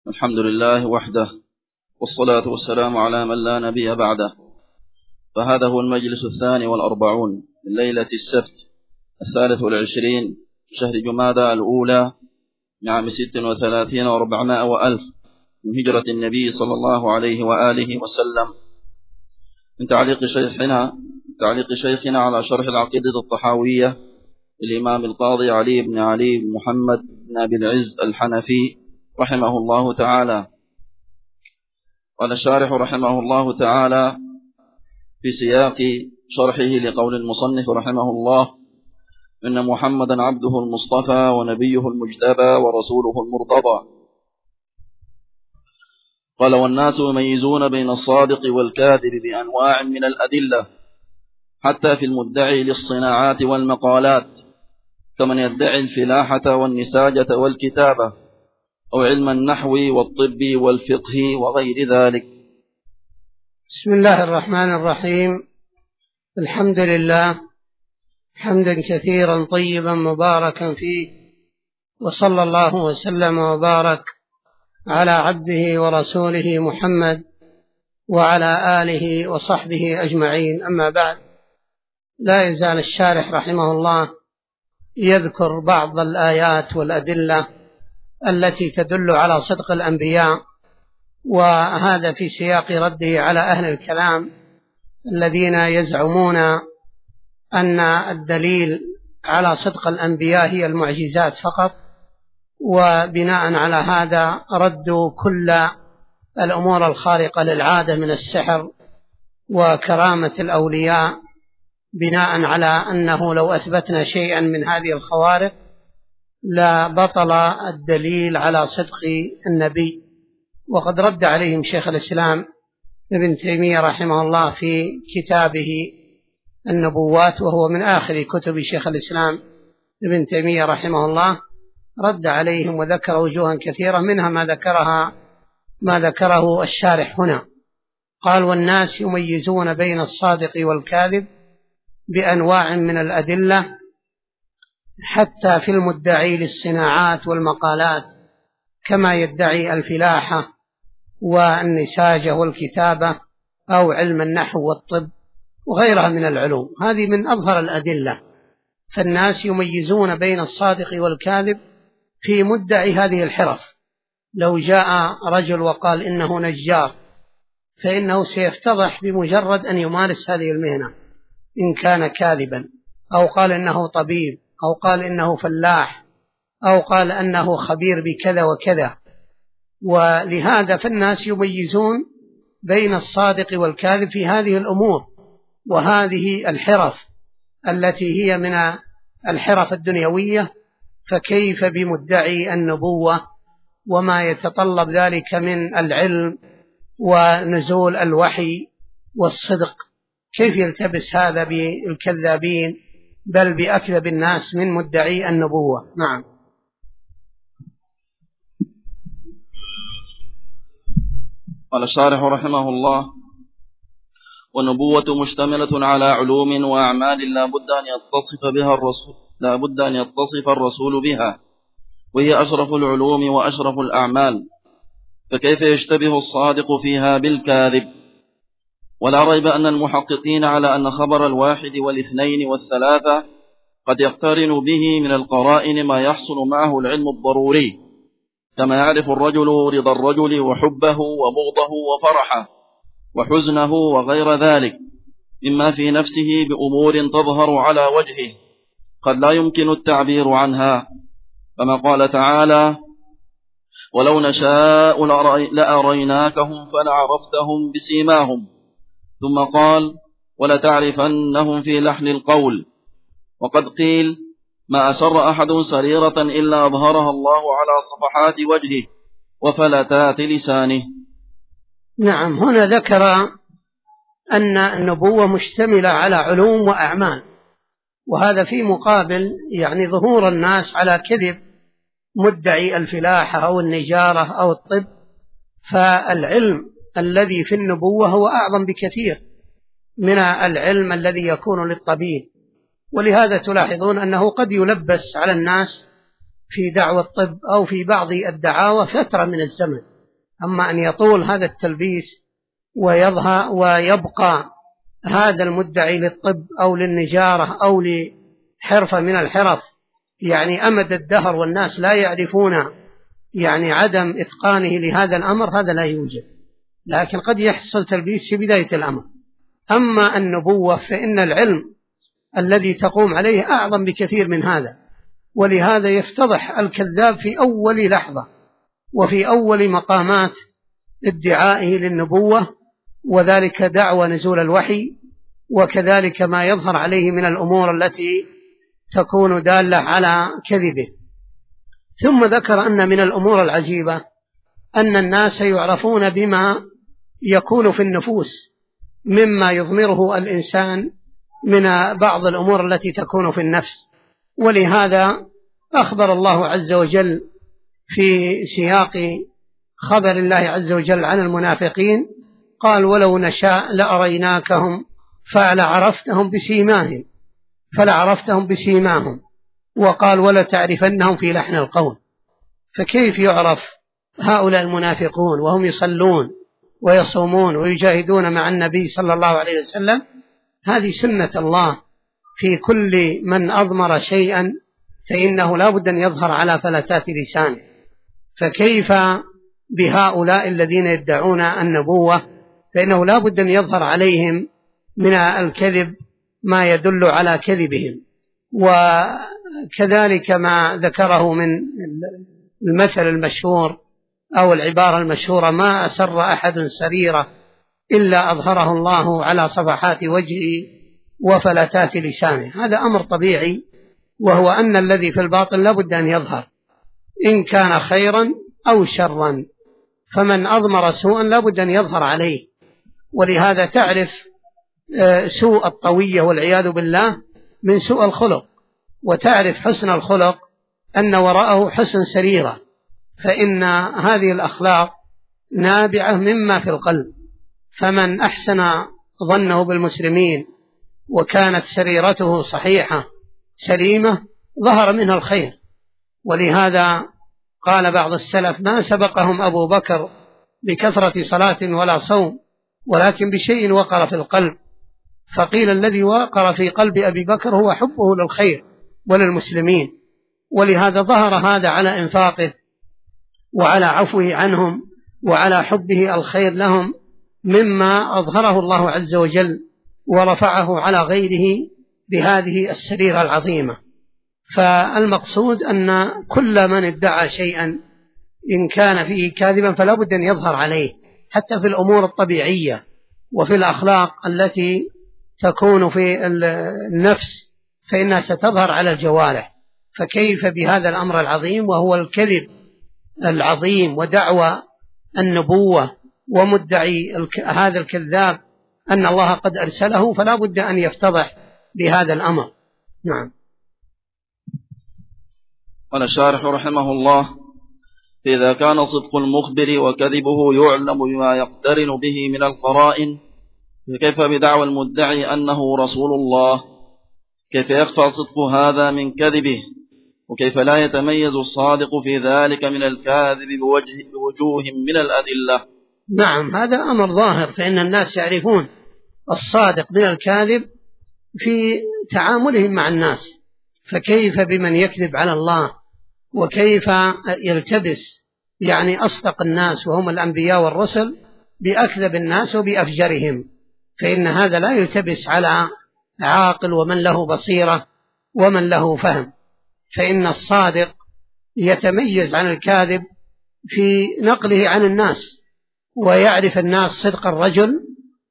الحمد لله وحده، والصلاة والسلام على من لا نبي بعده. فهذا هو المجلس 42 من ليلة السبت 23 شهر جمادى الأولى عام 36 و400 وألف من هجرة النبي صلى الله عليه وآله وسلم، من تعليق شيخنا على شرح العقيدة الطحاوية الإمام القاضي علي بن علي بن محمد بن أبي العز الحنفي رحمه الله تعالى. قال الشارح رحمه الله تعالى في سياق شرحه لقول المصنف رحمه الله: إن محمدا عبده المصطفى ونبيه المجتبى ورسوله المرتضى. قال: والناس يميزون بين الصادق والكاذب بأنواع من الأدلة، حتى في المدعي للصناعات والمقالات، كمن يدعي الفلاحة والنساجة والكتابة، أو علم النحو والطب والفقه وغير ذلك. بسم الله الرحمن الرحيم. الحمد لله حمدا كثيرا طيبا مباركا فيه، وصلى الله وسلم وبارك على عبده ورسوله محمد وعلى آله وصحبه أجمعين. أما بعد، لا يزال الشارح رحمه الله يذكر بعض الآيات والأدلة التي تدل على صدق الأنبياء، وهذا في سياق رده على أهل الكلام الذين يزعمون أن الدليل على صدق الأنبياء هي المعجزات فقط، وبناء على هذا ردوا كل الأمور الخارقة للعادة من السحر وكرامة الأولياء، بناء على أنه لو أثبتنا شيئا من هذه الخوارق لا بطل الدليل على صدق النبي. وقد رد عليهم شيخ الإسلام ابن تيمية رحمه الله في كتابه النبوات، وهو من آخر كتب شيخ الإسلام ابن تيمية رحمه الله، رد عليهم وذكر وجوها كثيرة، منها ما ذكره الشارح هنا. قال: والناس يميزون بين الصادق والكاذب بأنواع من الأدلة، حتى في المدعي للصناعات والمقالات، كما يدعي الفلاحة والنساجة والكتابة، أو علم النحو والطب وغيرها من العلوم. هذه من أظهر الأدلة. فالناس يميزون بين الصادق والكاذب في مدعي هذه الحرف. لو جاء رجل وقال إنه نجار، فإنه سيفتضح بمجرد أن يمارس هذه المهنة إن كان كاذبا، أو قال إنه طبيب، أو قال إنه فلاح، أو قال أنه خبير بكذا وكذا. ولهذا فالناس يميزون بين الصادق والكاذب في هذه الأمور، وهذه الحرف التي هي من الحرف الدنيوية، فكيف بمدعي النبوة وما يتطلب ذلك من العلم ونزول الوحي والصدق؟ كيف يلتبس هذا بالكذابين، بل بأكذب الناس من مدعي النبوة؟ نعم. قال الشارح رحمه الله: والنبوة مشتملة على علوم وأعمال لا بد أن يتصف الرسول بها، وهي أشرف العلوم وأشرف الأعمال، فكيف يشتبه الصادق فيها بالكاذب؟ ولا ريب أن المحققين على أن خبر الواحد والاثنين والثلاثة قد يقترن به من القرائن ما يحصل معه العلم الضروري، كما يعرف الرجل رضا الرجل وحبه وبغضه وفرحه وحزنه وغير ذلك، مما في نفسه بأمور تظهر على وجهه قد لا يمكن التعبير عنها، كما قال تعالى: ولو نشاء لأريناكهم فلعرفتهم بسيماهم، ثم قال: ولتعرفنهم في لحن القول. وقد قيل: ما أسر أحد سريرة إلا أظهرها الله على صفحات وجهه وفلتات لسانه. نعم. هنا ذكر أن النبوة مشتملة على علوم وأعمال، وهذا في مقابل ظهور الناس على كذب مدعي الفلاحة أو النجارة أو الطب. فالعلم الذي في النبوة هو أعظم بكثير من العلم الذي يكون للطبيب، ولهذا تلاحظون أنه قد يلبس على الناس في دعوة الطب أو في بعض الدعاوى فترة من الزمن، أما أن يطول هذا التلبيس ويبقى هذا المدعي للطب أو للنجارة أو لحرفة من الحرف يعني أمد الدهر والناس لا يعرفون يعني عدم إتقانه لهذا الأمر، هذا لا يوجد، لكن قد يحصل تلبيس في بداية الأمر. أما النبوة فإن العلم الذي تقوم عليه أعظم بكثير من هذا، ولهذا يفتضح الكذاب في أول لحظة وفي أول مقامات ادعائه للنبوة، وذلك دعوى نزول الوحي، وكذلك ما يظهر عليه من الأمور التي تكون دالة على كذبه. ثم ذكر أن من الأمور العجيبة أن الناس يعرفون بما يكون في النفوس مما يضمره الإنسان من بعض الأمور التي تكون في النفس، ولهذا أخبر الله عز وجل في سياق خبر الله عز وجل عن المنافقين قال: ولو نشاء لأريناكهم فلعرفتهم بسيماهم، وقال: ولتعرفنهم في لحن القول. فكيف يعرف هؤلاء المنافقون وهم يصلون ويصومون ويجاهدون مع النبي صلى الله عليه وسلم؟ هذه سنة الله في كل من أضمر شيئا فإنه لا بد أن يظهر على فلتات لسانه، فكيف بهؤلاء الذين يدعون النبوة؟ فإنه لا بد أن يظهر عليهم من الكذب ما يدل على كذبهم. وكذلك ما ذكره من المثل المشهور أو العبارة المشهورة: ما أسر أحد سريرة إلا أظهره الله على صفحات وجهه وفلتات لسانه. هذا أمر طبيعي، وهو أن الذي في الباطن لا بد أن يظهر إن كان خيرا أو شرا، فمن أضمر سوءا لا بد أن يظهر عليه. ولهذا تعرف سوء الطوية والعياذ بالله من سوء الخلق، وتعرف حسن الخلق أن وراءه حسن سريرة، فإن هذه الأخلاق نابعة مما في القلب. فمن أحسن ظنه بالمسلمين وكانت سريرته صحيحة سليمة ظهر منها الخير. ولهذا قال بعض السلف: ما سبقهم أبو بكر بكثرة صلاة ولا صوم، ولكن بشيء وقر في القلب. فقيل: الذي وقر في قلب أبي بكر هو حبه للخير وللمسلمين، ولهذا ظهر هذا على إنفاقه وعلى عفوه عنهم وعلى حبه الخير لهم، مما أظهره الله عز وجل ورفعه على غيره بهذه السريرة العظيمة. فالمقصود أن كل من ادعى شيئا إن كان فيه كاذبا فلا بد أن يظهر عليه، حتى في الأمور الطبيعية وفي الأخلاق التي تكون في النفس فإنها ستظهر على الجوارح. فكيف بهذا الأمر العظيم وهو الكذب العظيم ودعوى النبوة ومدعي هذا الكذاب أن الله قد أرسله، فلا بد أن يفتضح بهذا الأمر. نعم. قال الشارح رحمه الله: فإذا كان صدق المخبر وكذبه يعلم بما يقترن به من القرائن، فكيف بدعوى المدعي أنه رسول الله؟ كيف يخفى صدق هذا من كذبه؟ وكيف لا يتميز الصادق في ذلك من الكاذب بوجوه من الأدلة؟ نعم، هذا أمر ظاهر، فإن الناس يعرفون الصادق من الكاذب في تعاملهم مع الناس، فكيف بمن يكذب على الله وكيف يلتبس يعني أصدق الناس وهم الأنبياء والرسل بأكذب الناس وبأفجرهم؟ فإن هذا لا يلتبس على عاقل ومن له بصيرة ومن له فهم، فإن الصادق يتميز عن الكاذب في نقله عن الناس، ويعرف الناس صدق الرجل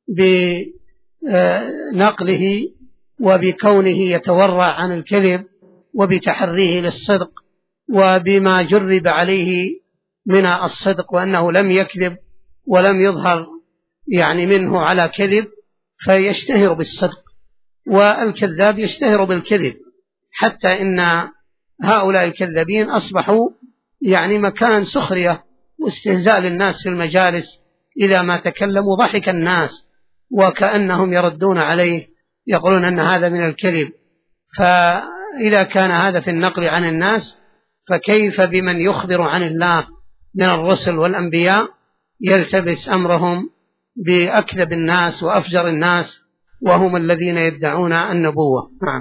بنقله وبكونه يتورع عن الكذب وبتحريه للصدق وبما جرب عليه من الصدق وأنه لم يكذب ولم يظهر يعني منه على كذب، فيشتهر بالصدق، والكذاب يشتهر بالكذب، حتى إن هؤلاء الكذابين أصبحوا يعني مكان سخرية واستهزاء للناس في المجالس. إذا ما تكلموا ضحك الناس وكأنهم يردون عليه يقولون أن هذا من الكذب. فإذا كان هذا في النقل عن الناس، فكيف بمن يخبر عن الله من الرسل والأنبياء يلتبس أمرهم بأكذب الناس وأفجر الناس، وهم الذين يدعون النبوة. نعم.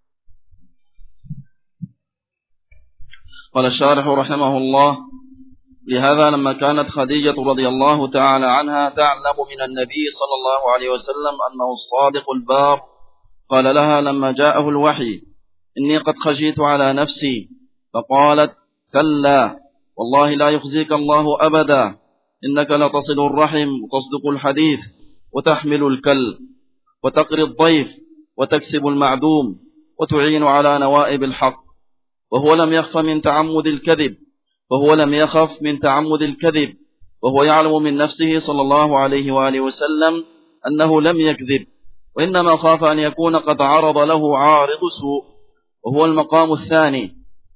قال الشارح رحمه الله: لهذا لما كانت خديجة رضي الله تعالى عنها تعلم من النبي صلى الله عليه وسلم أنه الصادق البار، قال لها لما جاءه الوحي: إني قد خشيت على نفسي، فقالت: كلا والله لا يخزيك الله أبدا، إنك لتصل الرحم وتصدق الحديث وتحمل الكل وتقري الضيف وتكسب المعدوم وتعين على نوائب الحق. وهو لم يخف من تعمد الكذب، وهو يعلم من نفسه صلى الله عليه وآله وسلم أنه لم يكذب، وإنما خاف أن يكون قد عرض له عارض سوء، وهو المقام الثاني.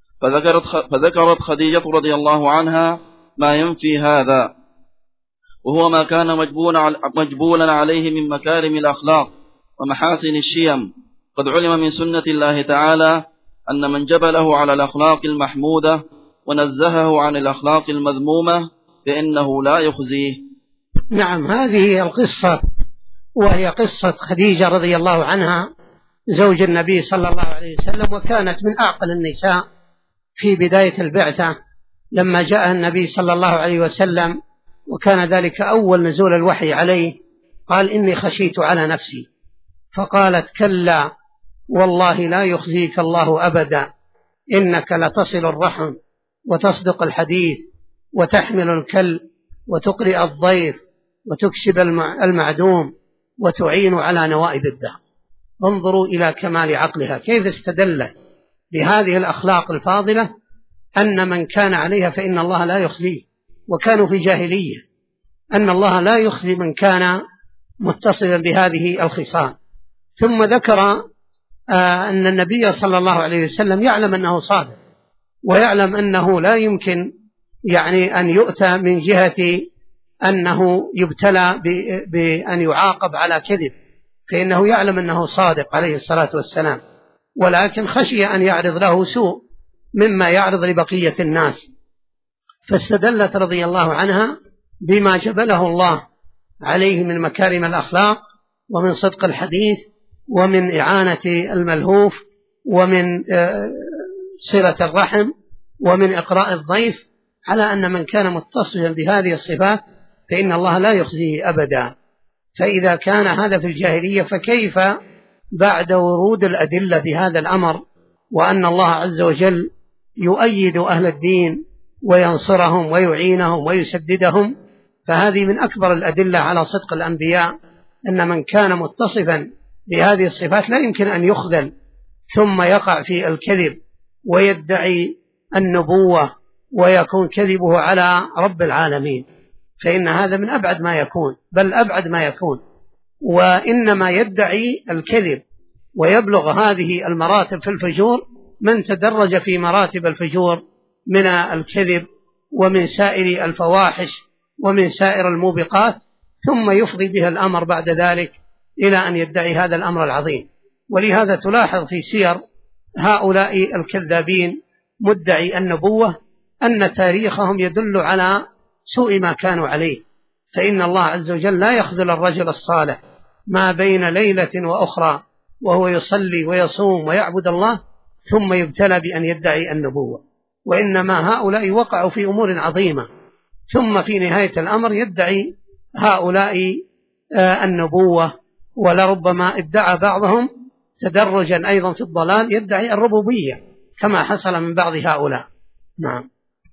فذكرت خديجة رضي الله عنها ما ينفي هذا، وهو ما كان مجبولا عليه من مكارم الأخلاق ومحاسن الشيم. قد علم من سنة الله تعالى أن من جبله على الأخلاق المحمودة ونزهه عن الأخلاق المذمومة فإنه لا يخزيه. نعم، هذه القصة وهي قصة خديجة رضي الله عنها زوج النبي صلى الله عليه وسلم، وكانت من أعقل النساء في بداية البعثة لما جاء النبي صلى الله عليه وسلم، وكان ذلك أول نزول الوحي عليه. قال: إني خشيت على نفسي، فقالت: كلا والله لا يخزيك الله أبدا، إنك لتصل الرحم وتصدق الحديث وتحمل الكل وتقرئ الضيف وتكسب المعدوم وتعين على نوائب الدهر. انظروا إلى كمال عقلها، كيف استدلت بهذه الأخلاق الفاضلة أن من كان عليها فإن الله لا يخزيه، وكانوا في جاهلية، أن الله لا يخزي من كان متصلا بهذه الخصال. ثم ذكر أن النبي صلى الله عليه وسلم يعلم أنه صادق، ويعلم أنه لا يمكن أن يؤتى من جهة أنه يبتلى بأن يعاقب على كذب، فإنه يعلم أنه صادق عليه الصلاة والسلام، ولكن خشي أن يعرض له سوء مما يعرض لبقية الناس، فاستدلت رضي الله عنها بما جبله الله عليه من مكارم الأخلاق ومن صدق الحديث ومن إعانة الملهوف ومن صلة الرحم ومن إقراء الضيف، على أن من كان متصلا بهذه الصفات فإن الله لا يخزيه أبدا. فإذا كان هذا في الجاهلية فكيف بعد ورود الأدلة بهذا الأمر، وأن الله عز وجل يؤيد أهل الدين وينصرهم ويعينهم ويسددهم؟ فهذه من أكبر الأدلة على صدق الأنبياء، أن من كان متصفا بهذه الصفات لا يمكن أن يخذل ثم يقع في الكذب ويدعي النبوة ويكون كذبه على رب العالمين، فإن هذا من أبعد ما يكون، بل أبعد ما يكون. وإنما يدعي الكذب ويبلغ هذه المراتب في الفجور من تدرج في مراتب الفجور من الكذب ومن سائر الفواحش ومن سائر الموبقات، ثم يفضي بها الأمر بعد ذلك إلى أن يدعي هذا الأمر العظيم. ولهذا تلاحظ في سير هؤلاء الكذابين مدعي النبوة أن تاريخهم يدل على سوء ما كانوا عليه، فإن الله عز وجل لا يخذل الرجل الصالح ما بين ليلة وأخرى وهو يصلي ويصوم ويعبد الله ثم يبتلى بأن يدعي النبوة، وإنما هؤلاء وقعوا في أمور عظيمة، ثم في نهاية الأمر يدعي هؤلاء النبوة. ولربما ادعى بعضهم تدرجا أيضا في الضلال يدعي الربوبية كما حصل من بعض هؤلاء. نعم.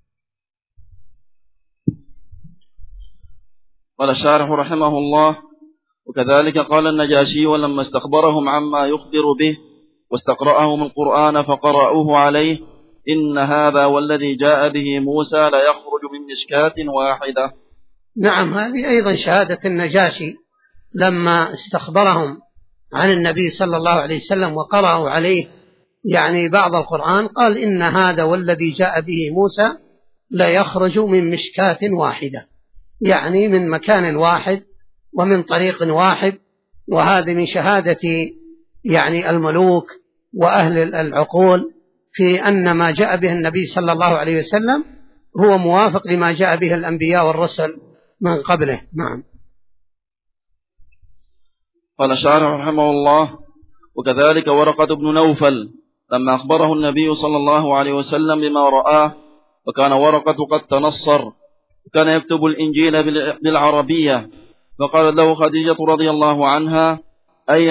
قال الشارح رحمه الله: وكذلك قال النجاشي ولما استخبرهم عما يخبر به واستقرأهم القرآن فقرأوه عليه: إن هذا والذي جاء به موسى لا يخرج من مشكاة واحدة. نعم، هذه أيضا شهادة النجاشي لما استخبرهم عن النبي صلى الله عليه وسلم وقرأوا عليه بعض القرآن، قال: إن هذا والذي جاء به موسى لا يخرج من مشكاة واحدة، من مكان واحد ومن طريق واحد. وهذا من شهادة الملوك وأهل العقول في أن ما جاء به النبي صلى الله عليه وسلم هو موافق لما جاء به الأنبياء والرسل من قبله. نعم. قال الشارح رحمه الله: وكذلك ورقة بن نوفل لما أخبره النبي صلى الله عليه وسلم بما رآه، وكان ورقة قد تنصر وكان يكتب الإنجيل بالعربية، فقال له خديجة رضي الله عنها: أي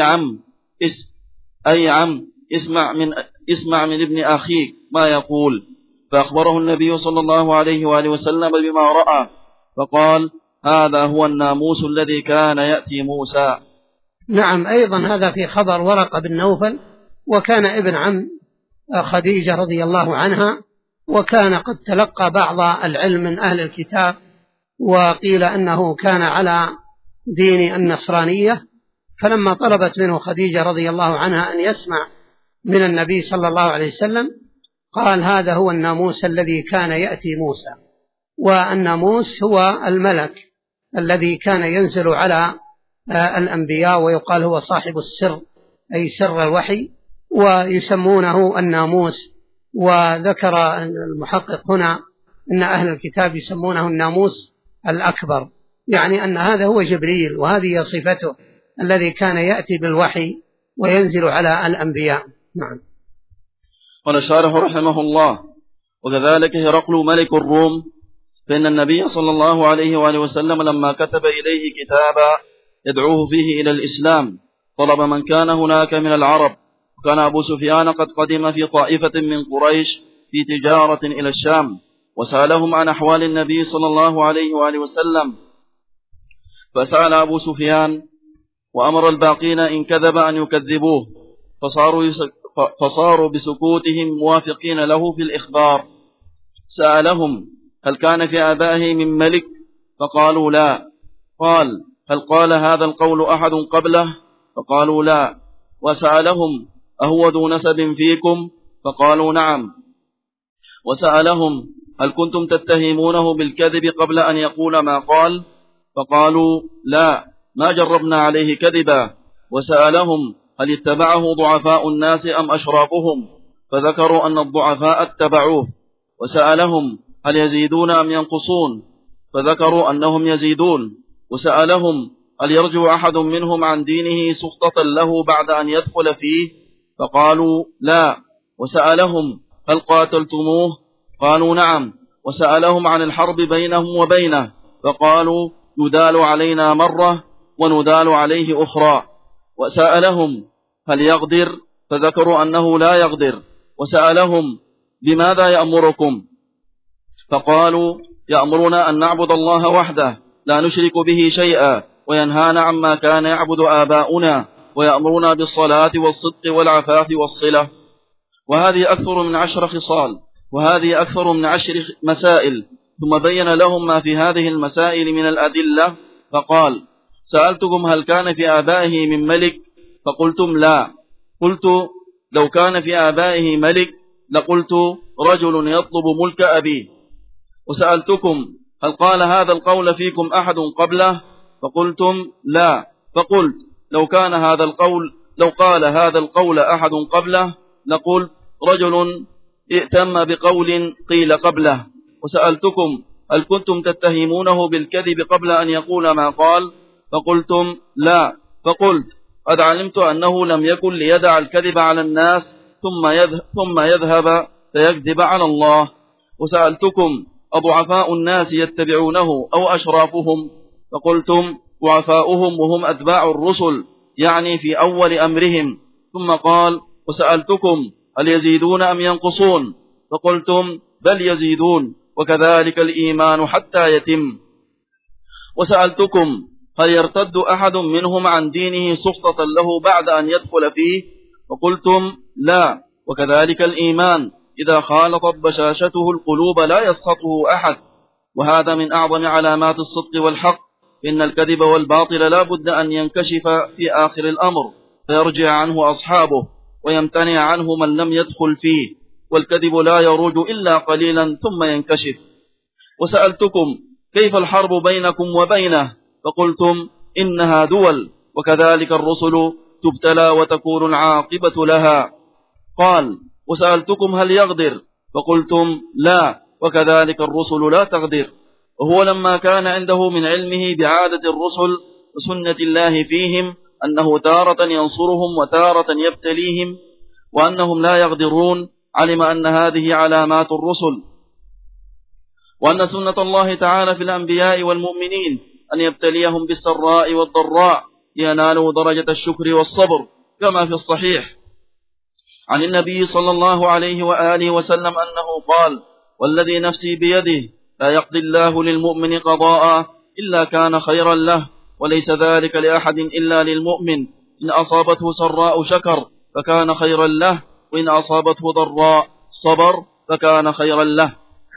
عم اسمع من ابن أخيك ما يقول. فأخبره النبي صلى الله عليه وآله وسلم بما رأى، فقال: هذا هو الناموس الذي كان يأتي موسى. نعم، أيضا هذا في خبر ورقة بن نوفل، وكان ابن عم خديجة رضي الله عنها، وكان قد تلقى بعض العلم من أهل الكتاب، وقيل أنه كان على دين النصرانية، فلما طلبت منه خديجة رضي الله عنها أن يسمع من النبي صلى الله عليه وسلم قال: هذا هو الناموس الذي كان يأتي موسى. والناموس هو الملك الذي كان ينزل على الأنبياء، ويقال هو صاحب السر، أي سر الوحي، ويسمونه الناموس. وذكر المحقق هنا أن أهل الكتاب يسمونه الناموس الأكبر، يعني أن هذا هو جبريل، وهذه صفته الذي كان يأتي بالوحي وينزل على الأنبياء. نعم. قال الشارح رحمه الله: وكذلك هرقل ملك الروم، فإن النبي صلى الله عليه وآله وسلم لما كتب إليه كتابا يدعوه فيه إلى الإسلام طلب من كان هناك من العرب، وكان أبو سفيان قد قدم في طائفة من قريش في تجارة إلى الشام، وسألهم عن أحوال النبي صلى الله عليه وآله وسلم، فسأل أبو سفيان وأمر الباقين إن كذب أن يكذبوه، فصاروا بسكوتهم موافقين له في الإخبار. سألهم: هل كان في آبائه من ملك؟ فقالوا لا. قال: هل قال هذا القول أحد قبله؟ فقالوا لا. وسألهم: أهو ذو نسب فيكم؟ فقالوا نعم. وسألهم: هل كنتم تتهمونه بالكذب قبل أن يقول ما قال؟ فقالوا لا، ما جربنا عليه كذبا. وسألهم: هل اتبعه ضعفاء الناس أم أشرافهم؟ فذكروا أن الضعفاء اتبعوه. وسألهم: هل يزيدون أم ينقصون؟ فذكروا أنهم يزيدون. وسألهم: هل يرجع أحد منهم عن دينه سخطة له بعد أن يدخل فيه؟ فقالوا لا. وسألهم: هل قاتلتموه؟ قالوا نعم. وسألهم عن الحرب بينهم وبينه، فقالوا: يدال علينا مرة وندال عليه أخرى. وسألهم: هل يغدر؟ فذكروا أنه لا يغدر. وسألهم: بماذا يأمركم؟ فقالوا: يأمرنا أن نعبد الله وحده لا نشرك به شيئا، وينهانا عما كان يعبد آباؤنا، ويأمرنا بالصلاة والصدق والعفاف والصلة. وهذه أكثر من 10 خصال، وهذه أكثر من 10 مسائل. ثم بين لهم ما في هذه المسائل من الأدلة، فقال: سألتكم هل كان في آبائه من ملك؟ فقلتم لا. قلت: لو كان في آبائه ملك لقلت رجل يطلب ملك أبيه. وسألتكم هل قال هذا القول فيكم أحد قبله؟ فقلتم لا. فقلت: لو قال هذا القول أحد قبله لقلت رجل ائتم بقول قيل قبله. وسألتكم هل كنتم تتهمونه بالكذب قبل أن يقول ما قال؟ فقلتم لا. فقلت: قد علمت أنه لم يكن ليدع الكذب على الناس ثم يذهب فيكذب على الله. وسألتكم: أضعفاء الناس يتبعونه أو أشرافهم؟ فقلتم: ضعفاؤهم وهم أتباع الرسل، يعني في أول أمرهم. ثم قال: وسألتكم هل يزيدون أم ينقصون؟ فقلتم: بل يزيدون، وكذلك الإيمان حتى يتم. وسألتكم هل يرتد أحد منهم عن دينه سخطة له بعد أن يدخل فيه؟ فقلتم لا، وكذلك الإيمان إذا خالطت بشاشته القلوب لا يسخطه أحد. وهذا من أعظم علامات الصدق والحق، إن الكذب والباطل لا بد أن ينكشف في آخر الأمر فيرجع عنه أصحابه ويمتنع عنه من لم يدخل فيه، والكذب لا يروج إلا قليلا ثم ينكشف. وسألتكم كيف الحرب بينكم وبينه؟ فقلتم: إنها دول، وكذلك الرسل تبتلى وتكون العاقبة لها. قال: وسألتكم هل يغدر؟ فقلتم لا، وكذلك الرسل لا تغدر. وهو لما كان عنده من علمه بعادة الرسل وسنة الله فيهم أنه تارة ينصرهم وتارة يبتليهم وأنهم لا يغدرون، علم أن هذه علامات الرسل، وأن سنة الله تعالى في الأنبياء والمؤمنين أن يبتليهم بالسراء والضراء لينالوا درجة الشكر والصبر، كما في الصحيح عن النبي صلى الله عليه وآله وسلم أنه قال: والذي نفسي بيده لا يقضي الله للمؤمن قضاء إلا كان خيرا له، وليس ذلك لأحد إلا للمؤمن، إن أصابته سراء شكر فكان خيرا له، وإن أصابته ضراء صبر فكان خيرا له.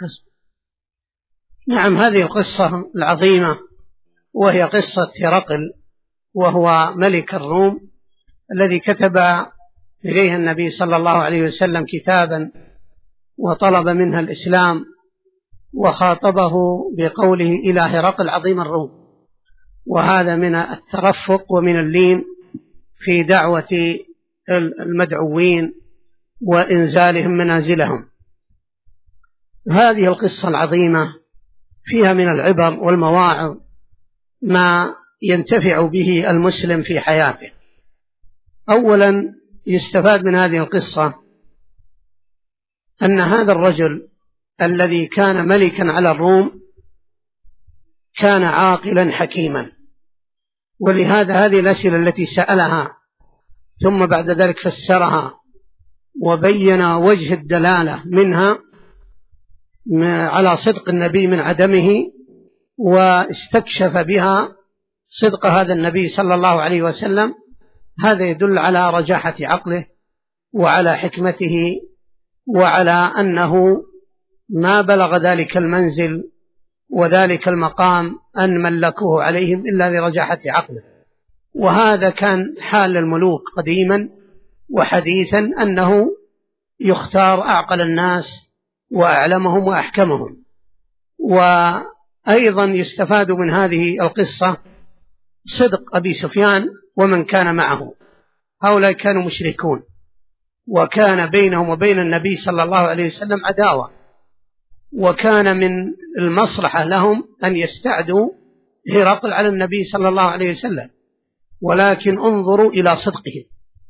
نعم، هذه القصة العظيمة وهي قصة هرقل، وهو ملك الروم الذي كتب إليه النبي صلى الله عليه وسلم كتابا وطلب منها الإسلام، وخاطبه بقوله إلى هرقل عظيم الروم، وهذا من الترفق ومن اللين في دعوة المدعوين وإنزالهم منازلهم. هذه القصة العظيمة فيها من العبر والمواعظ ما ينتفع به المسلم في حياته. أولا يستفاد من هذه القصة أن هذا الرجل الذي كان ملكا على الروم كان عاقلا حكيما، ولهذا هذه الأسئلة التي سألها ثم بعد ذلك فسرها وبين وجه الدلالة منها على صدق النبي من عدمه، واستكشف بها صدق هذا النبي صلى الله عليه وسلم، هذا يدل على رجاحة عقله وعلى حكمته، وعلى أنه ما بلغ ذلك المنزل وذلك المقام أن ملكوه عليهم إلا لرجاحة عقله. وهذا كان حال الملوك قديما وحديثا، أنه يختار أعقل الناس وأعلمهم وأحكمهم. وأيضا يستفاد من هذه القصة صدق أبي سفيان ومن كان معه، هؤلاء كانوا مشركون، وكان بينهم وبين النبي صلى الله عليه وسلم عداوة، وكان من المصلحة لهم أن يستعدوا هرقل على النبي صلى الله عليه وسلم، ولكن انظروا إلى صدقه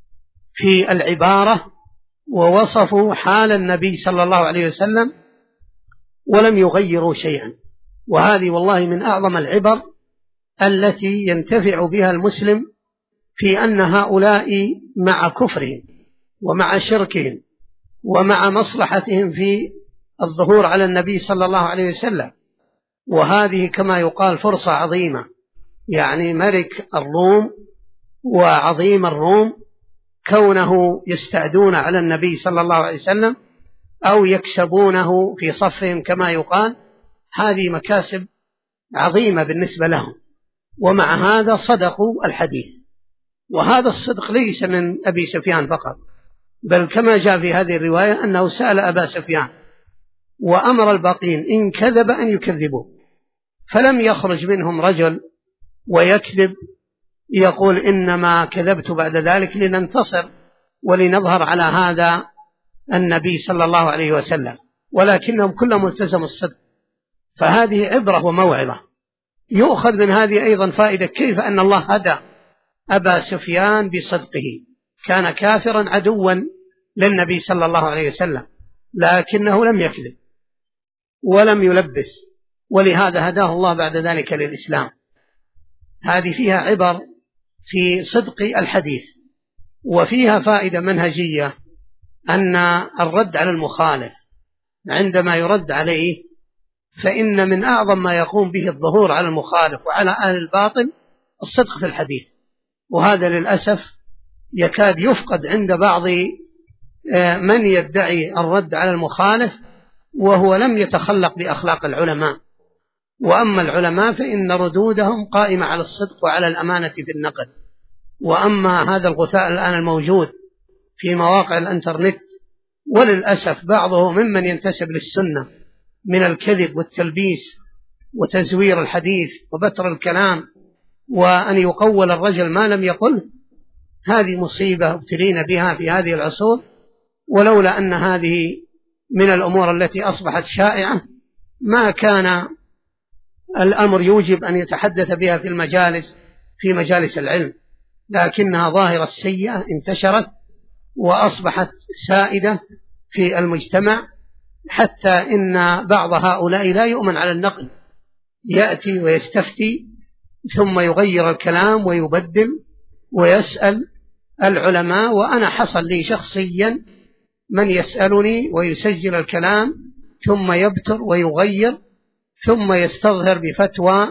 في العبارة، ووصفوا حال النبي صلى الله عليه وسلم ولم يغيروا شيئا. وهذه والله من أعظم العبر التي ينتفع بها المسلم في أن هؤلاء مع كفرهم ومع شركهم ومع مصلحتهم في الظهور على النبي صلى الله عليه وسلم، وهذه كما يقال فرصة عظيمة، يعني ملك الروم وعظيم الروم كونه يستعدون على النبي صلى الله عليه وسلم أو يكسبونه في صفهم كما يقال، هذه مكاسب عظيمة بالنسبة لهم، ومع هذا صدقوا الحديث. وهذا الصدق ليس من أبي سفيان فقط، بل كما جاء في هذه الرواية أنه سأل أبا سفيان وأمر الباقين إن كذب أن يكذبوا، فلم يخرج منهم رجل ويكذب يقول إنما كذبت بعد ذلك لننتصر ولنظهر على هذا النبي صلى الله عليه وسلم، ولكنهم كلهم التزموا الصدق. فهذه عبرة وموعظة. يؤخذ من هذه أيضا فائدة كيف أن الله هدى أبا سفيان بصدقه، كان كافرا عدوا للنبي صلى الله عليه وسلم، لكنه لم يكذب ولم يلبس، ولهذا هداه الله بعد ذلك للإسلام. هذه فيها عبر في صدق الحديث، وفيها فائدة منهجية أن الرد على المخالف عندما يرد عليه فإن من أعظم ما يقوم به الظهور على المخالف وعلى أهل الباطل الصدق في الحديث، وهذا للأسف يكاد يفقد عند بعض من يدعي الرد على المخالف وهو لم يتخلق بأخلاق العلماء. وأما العلماء فإن ردودهم قائمة على الصدق وعلى الأمانة في النقد. وأما هذا الغثاء الآن الموجود في مواقع الإنترنت، وللأسف بعضه ممن ينتسب للسنة من الكذب والتلبيس وتزوير الحديث وبتر الكلام وأن يقول الرجل ما لم يقل، هذه مصيبة ابتلينا بها في هذه العصور، ولولا أن هذه من الأمور التي أصبحت شائعة ما كان الأمر يوجب أن يتحدث بها في مجالس العلم، لكنها ظاهرة سيئة انتشرت وأصبحت سائدة في المجتمع، حتى إن بعض هؤلاء لا يؤمن على النقل، يأتي ويستفتي ثم يغير الكلام ويبدل ويسأل العلماء. وأنا حصل لي شخصيا من يسألني ويسجل الكلام ثم يبتر ويغير ثم يستظهر بفتوى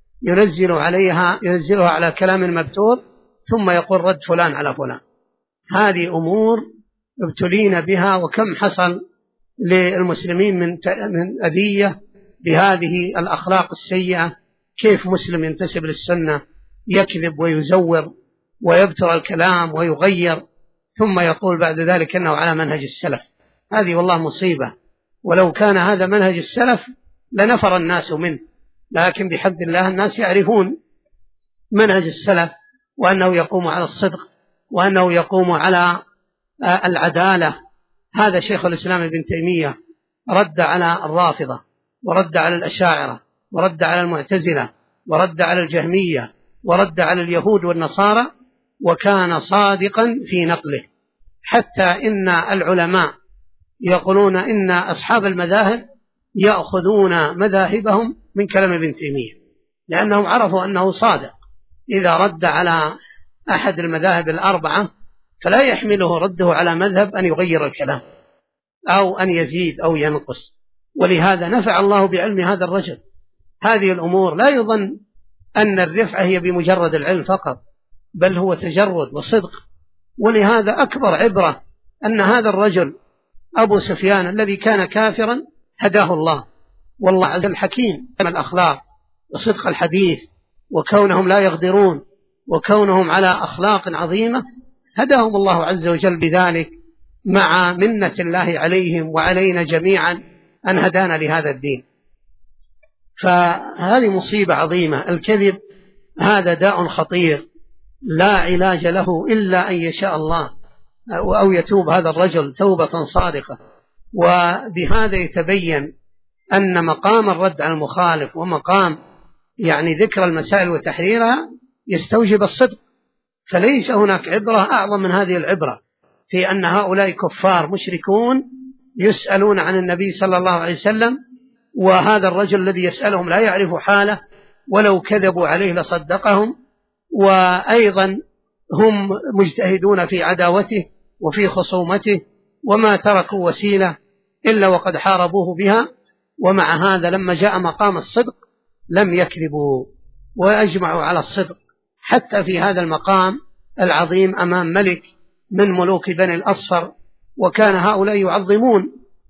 ينزلها على كلام مبتور ثم يقول رد فلان على فلان. هذه أمور ابتلينا بها، وكم حصل للمسلمين من أذية بهذه الأخلاق السيئة. كيف مسلم ينتسب للسنة يكذب ويزور ويبتر الكلام ويغير ثم يقول بعد ذلك أنه على منهج السلف؟ هذه والله مصيبة، ولو كان هذا منهج السلف لنفر الناس منه، لكن بحمد الله الناس يعرفون منهج السلف وأنه يقوم على الصدق وأنه يقوم على العدالة. هذا شيخ الإسلام ابن تيمية رد على الرافضة ورد على الأشاعرة ورد على المعتزلة ورد على الجهمية ورد على اليهود والنصارى، وكان صادقا في نقله، حتى إن العلماء يقولون إن أصحاب المذاهب يأخذون مذاهبهم من كلام ابن تيمية، لأنهم عرفوا أنه صادق. إذا رد على أحد المذاهب الأربعة فلا يحمله رده على مذهب أن يغير الكلام أو أن يزيد أو ينقص. ولهذا نفع الله بعلم هذا الرجل. هذه الأمور لا يظن أن الرفعة هي بمجرد العلم فقط، بل هو تجرد وصدق. ولهذا أكبر عبرة أن هذا الرجل أبو سفيان الذي كان كافرا هداه الله، والله عز وجل حكيم من الأخلاق وصدق الحديث، وكونهم لا يغدرون وكونهم على أخلاق عظيمة، هداهم الله عز وجل بذلك مع منة الله عليهم وعلينا جميعا أن هدانا لهذا الدين. فهذه مصيبة عظيمة. الكذب هذا داء خطير لا علاج له إلا أن يشاء الله أو يتوب هذا الرجل توبة صادقة. وبهذا يتبين أن مقام الرد على المخالف ومقام ذكر المسائل وتحريرها يستوجب الصدق. فليس هناك عبرة أعظم من هذه العبرة في أن هؤلاء كفار مشركون يسألون عن النبي صلى الله عليه وسلم، وهذا الرجل الذي يسألهم لا يعرف حاله، ولو كذبوا عليه لصدقهم، وأيضا هم مجتهدون في عداوته وفي خصومته، وما تركوا وسيلة إلا وقد حاربوه بها. ومع هذا لما جاء مقام الصدق لم يكذبوا وأجمعوا على الصدق، حتى في هذا المقام العظيم أمام ملك من ملوك بني الأصفر. وكان هؤلاء يعظمون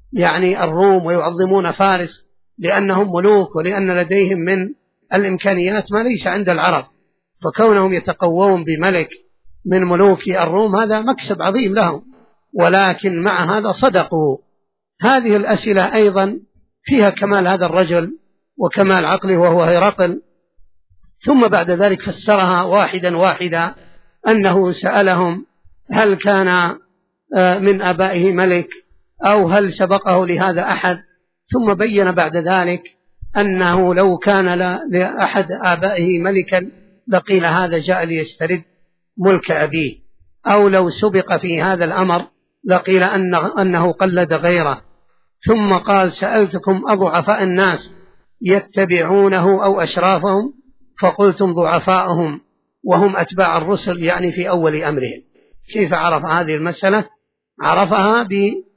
الروم ويعظمون فارس لأنهم ملوك ولأن لديهم من الإمكانيات ما ليس عند العرب، فكونهم يتقوون بملك من ملوك الروم هذا مكسب عظيم لهم، ولكن مع هذا صدقوا. هذه الأسئلة أيضا فيها كمال هذا الرجل وكمال عقله وهو هرقل. ثم بعد ذلك فسرها واحدا واحدا، أنه سألهم هل كان من آبائه ملك أو هل سبقه لهذا أحد، ثم بين بعد ذلك أنه لو كان لأحد آبائه ملكا لقيل هذا جاء ليسترد ملك أبيه، أو لو سبق في هذا الأمر لقيل أنه قلد غيره. ثم قال سألتكم أضعفاء الناس يتبعونه أو أشرافهم، فقلتم ضعفاءهم وهم أتباع الرسل في أول أمرهم. كيف عرف هذه المسألة؟ عرفها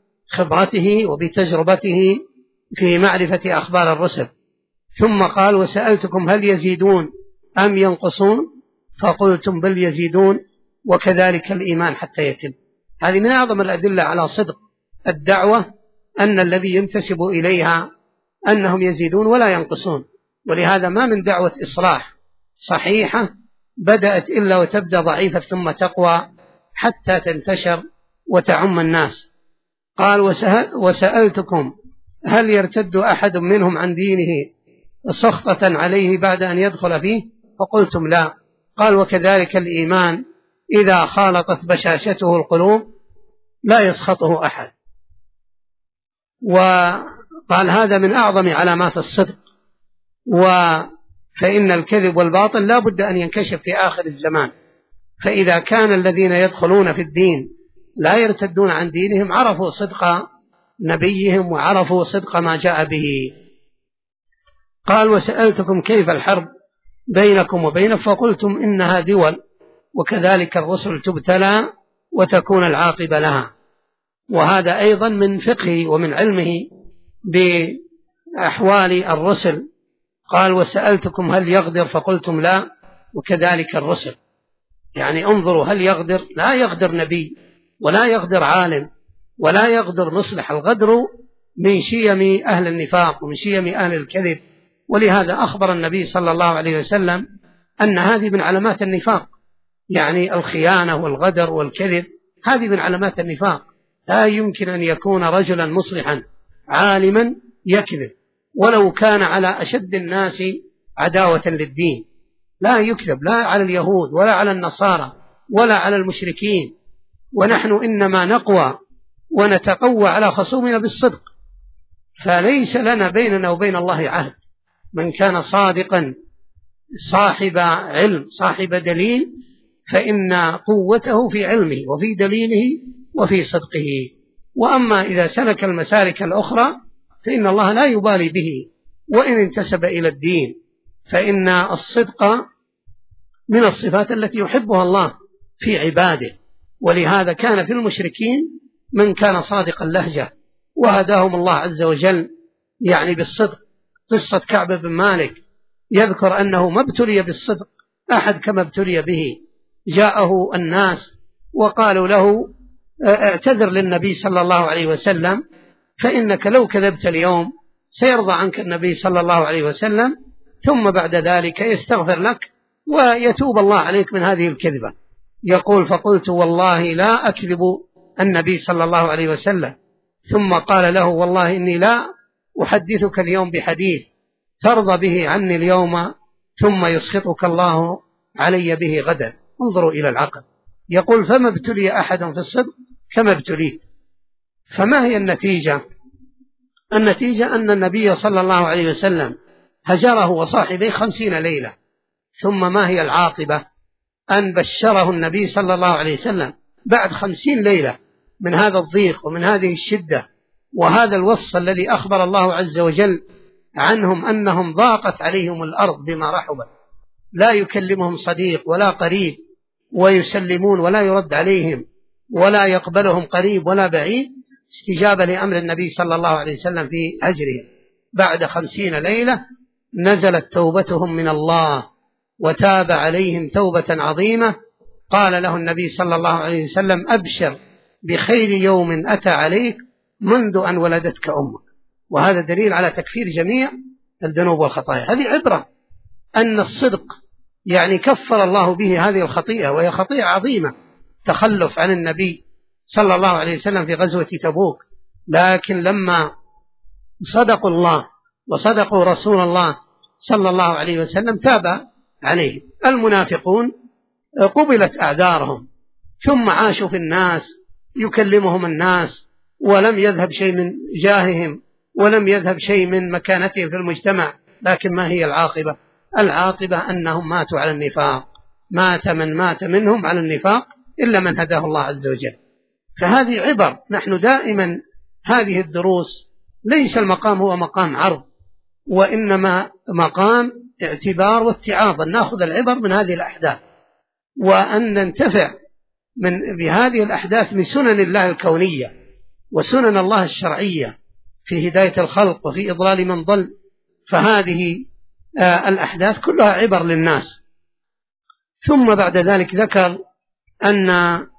بخبرته وبتجربته في معرفة أخبار الرسل. ثم قال وسألتكم هل يزيدون أم ينقصون، فقلتم بل يزيدون وكذلك الإيمان حتى يتم. هذه من أعظم الأدلة على صدق الدعوة، أن الذي ينتسب إليها أنهم يزيدون ولا ينقصون. ولهذا ما من دعوة إصلاح صحيحة بدأت إلا وتبدأ ضعيفة ثم تقوى حتى تنتشر وتعم الناس. قال وسألتكم هل يرتد أحد منهم عن دينه سخطة عليه بعد أن يدخل فيه، فقلتم لا. قال وكذلك الإيمان إذا خالطت بشاشته القلوب لا يسخطه أحد. وقال هذا من أعظم علامات الصدق، فإن الكذب والباطل لا بد أن ينكشف في آخر الزمان. فإذا كان الذين يدخلون في الدين لا يرتدون عن دينهم عرفوا صدق نبيهم وعرفوا صدق ما جاء به. قال: وسألتكم كيف الحرب بينكم وبينه فقلتم إنها دول، وكذلك الرسل تبتلى وتكون العاقبة لها. وهذا أيضا من فقهه ومن علمه بأحوال الرسل. قال: وسألتكم هل يغدر فقلتم لا، وكذلك الرسل. يعني انظروا، هل يغدر؟ لا يغدر نبي ولا يغدر عالم ولا يغدر مصلح. الغدر من شيم أهل النفاق ومن شيم أهل الكذب. ولهذا أخبر النبي صلى الله عليه وسلم أن هذه من علامات النفاق، يعني الخيانة والغدر والكذب هذه من علامات النفاق. لا يمكن أن يكون رجلا مصلحا عالما يكذب ولو كان على أشد الناس عداوة للدين. لا يكذب لا على اليهود ولا على النصارى ولا على المشركين. ونحن إنما نقوى ونتقوى على خصومنا بالصدق، فليس لنا بيننا وبين الله عهد. من كان صادقا صاحب علم صاحب دليل فإن قوته في علمه وفي دليله وفي صدقه. وأما إذا سلك المسالك الأخرى فإن الله لا يبالي به وإن انتسب إلى الدين، فإن الصدق من الصفات التي يحبها الله في عباده. ولهذا كان في المشركين من كان صادق اللهجة وهداهم الله عز وجل يعني بالصدق. قصة كعب بن مالك يذكر أنه ما ابتلي بالصدق أحد كما ابتلي به. جاءه الناس وقالوا له: اعتذر للنبي صلى الله عليه وسلم فإنك لو كذبت اليوم سيرضى عنك النبي صلى الله عليه وسلم، ثم بعد ذلك يستغفر لك ويتوب الله عليك من هذه الكذبة. يقول: فقلت والله لا أكذب النبي صلى الله عليه وسلم. ثم قال له: والله إني لا أحدثك اليوم بحديث ترضى به عني اليوم ثم يسخطك الله علي به غدا. انظروا إلى العقل. يقول: فما ابتلي أحد في الصدق كما ابتليت. فما هي النتيجة؟ النتيجة أن النبي صلى الله عليه وسلم هجره وصاحبه 50 ليلة. ثم ما هي العاقبة؟ أن بشره النبي صلى الله عليه وسلم بعد 50 ليلة من هذا الضيق ومن هذه الشدة وهذا الوصف الذي أخبر الله عز وجل عنهم أنهم ضاقت عليهم الأرض بما رحبت، لا يكلمهم صديق ولا قريب، ويسلمون ولا يرد عليهم ولا يقبلهم قريب ولا بعيد، استجابة لأمر النبي صلى الله عليه وسلم في هجره. بعد 50 ليلة نزلت توبتهم من الله وتاب عليهم توبة عظيمة. قال له النبي صلى الله عليه وسلم: أبشر بخير يوم أتى عليك منذ أن ولدتك أمك. وهذا دليل على تكفير جميع الذنوب والخطايا. هذه عبرة أن الصدق يعني كفر الله به هذه الخطيئة، وهي خطيئة عظيمة، تخلف عن النبي صلى الله عليه وسلم في غزوة تبوك. لكن لما صدقوا الله وصدقوا رسول الله صلى الله عليه وسلم تاب عليه. المنافقون قبلت أعذارهم ثم عاشوا في الناس، يكلمهم الناس ولم يذهب شيء من جاههم ولم يذهب شيء من مكانتهم في المجتمع. لكن ما هي العاقبة؟ العاقبة أنهم ماتوا على النفاق. مات من مات منهم على النفاق إلا من هداه الله عز وجل. فهذه عبر. نحن دائما هذه الدروس ليس المقام هو مقام عرض، وإنما مقام اعتبار واتعاظ، أن نأخذ العبر من هذه الأحداث وأن ننتفع بهذه الأحداث من سنن الله الكونية وسنن الله الشرعية في هداية الخلق وفي إضلال من ضل. فهذه الأحداث كلها عبر للناس. ثم بعد ذلك ذكر أن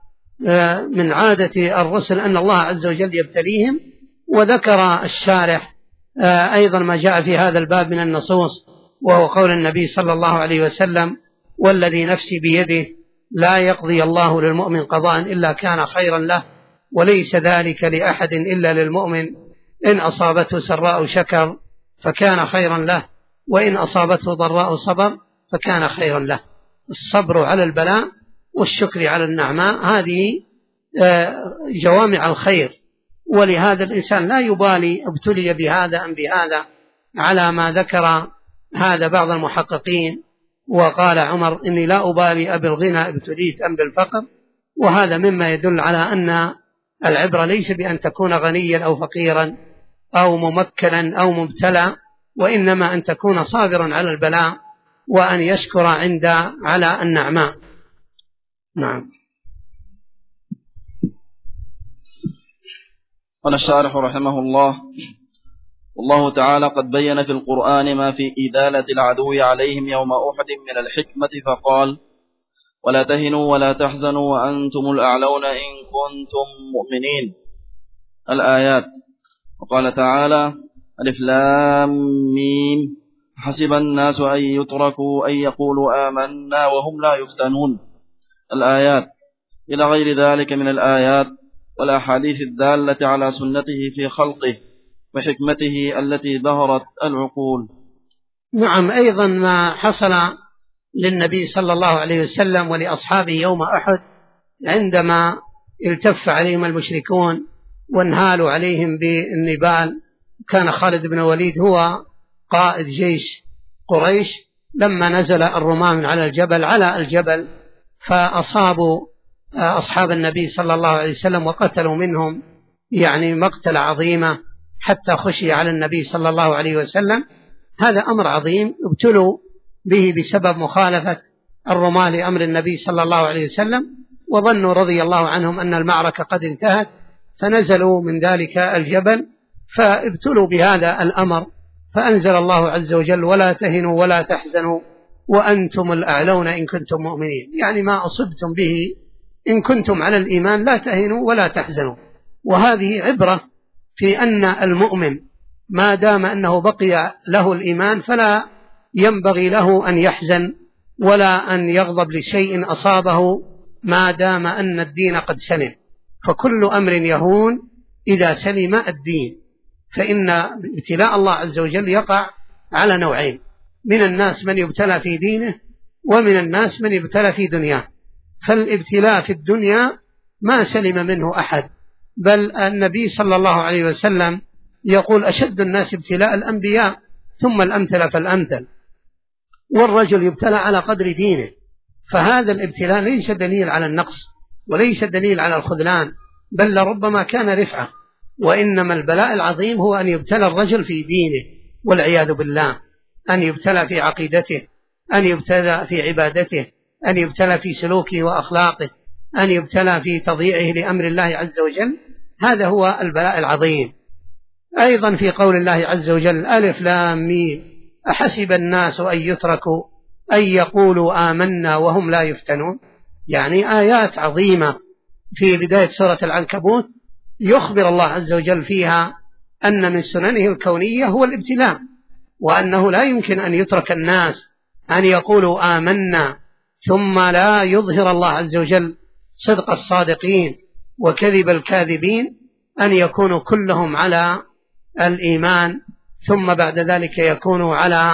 من عادة الرسل أن الله عز وجل يبتليهم، وذكر الشارح أيضا ما جاء في هذا الباب من النصوص، وهو قول النبي صلى الله عليه وسلم: والذي نفسي بيده لا يقضي الله للمؤمن قضاء إلا كان خيرا له، وليس ذلك لأحد إلا للمؤمن، إن أصابته سراء شكر فكان خيرا له، وإن أصابته ضراء صبر فكان خيرا له. الصبر على البلاء والشكر على النعماء هذه جوامع الخير. ولهذا الإنسان لا يبالي ابتلي بهذا أم بهذا، على ما ذكر هذا بعض المحققين، وقال عمر إني لا أبالي أبي الغنى ابتليت أم بالفقر، وهذا مما يدل على أن العبرة ليس بأن تكون غنيا أو فقيرا أو ممكنا أو مبتلى، وإنما أن تكون صابرا على البلاء وأن يشكر على النعماء. نعم. قال الشارح رحمه الله: والله تعالى قد بين في القرآن ما في إزالة العدو عليهم يوم أحد من الحكمة، فقال: ولا تهنوا ولا تحزنوا وأنتم الأعلون إن كنتم مؤمنين، الآيات. وقال تعالى: ألف لام ميم، حسب الناس أن يتركوا أن يقولوا آمنا وهم لا يفتنون، الآيات، إلى غير ذلك من الآيات والأحاديث الدالة على سنته في خلقه وحكمته التي ظهرت العقول. نعم. أيضا ما حصل للنبي صلى الله عليه وسلم ولأصحابه يوم أحد عندما التف عليهم المشركون وانهالوا عليهم بالنبال، كان خالد بن الوليد هو قائد جيش قريش، لما نزل الرماة من على الجبل فأصابوا أصحاب النبي صلى الله عليه وسلم وقتلوا منهم يعني مقتل عظيمة حتى خشي على النبي صلى الله عليه وسلم. هذا أمر عظيم ابتلوا به بسبب مخالفة الرماة لأمر النبي صلى الله عليه وسلم، وظنوا رضي الله عنهم أن المعركة قد انتهت، فنزلوا من ذلك الجبل فابتلوا بهذا الأمر، فأنزل الله عز وجل: ولا تهنوا ولا تحزنوا وأنتم الأعلون إن كنتم مؤمنين، يعني ما أصبتم به إن كنتم على الإيمان لا تهنوا ولا تحزنوا. وهذه عبرة في أن المؤمن ما دام أنه بقي له الإيمان فلا ينبغي له أن يحزن ولا أن يغضب لشيء أصابه ما دام أن الدين قد سلم، فكل أمر يهون إذا سلم الدين. فإن ابتلاء الله عز وجل يقع على نوعين: من الناس من يبتلى في دينه، ومن الناس من يبتلى في دنياه. فالابتلاء في الدنيا ما سلم منه أحد، بل النبي صلى الله عليه وسلم يقول: أشد الناس ابتلاء الأنبياء ثم الأمثل فالأمثل. والرجل يبتلى على قدر دينه، فهذا الابتلاء ليس دليل على النقص وليس دليل على الخذلان، بل لربما كان رفعة. وإنما البلاء العظيم هو أن يبتلى الرجل في دينه والعياذ بالله، أن يبتلى في عقيدته، أن يبتلى في عبادته، أن يبتلى في سلوكه وأخلاقه، أن يبتلى في تضييعه لأمر الله عز وجل. هذا هو البلاء العظيم. أيضا في قول الله عز وجل: ألف لام ميم، أحسب الناس أن يتركوا أن يقولوا آمنا وهم لا يفتنون، يعني آيات عظيمة في بداية سورة العنكبوت يخبر الله عز وجل فيها أن من سننه الكونية هو الابتلاء، وأنه لا يمكن أن يترك الناس أن يقولوا آمنا ثم لا يظهر الله عز وجل صدق الصادقين وكذب الكاذبين، أن يكونوا كلهم على الإيمان ثم بعد ذلك يكونوا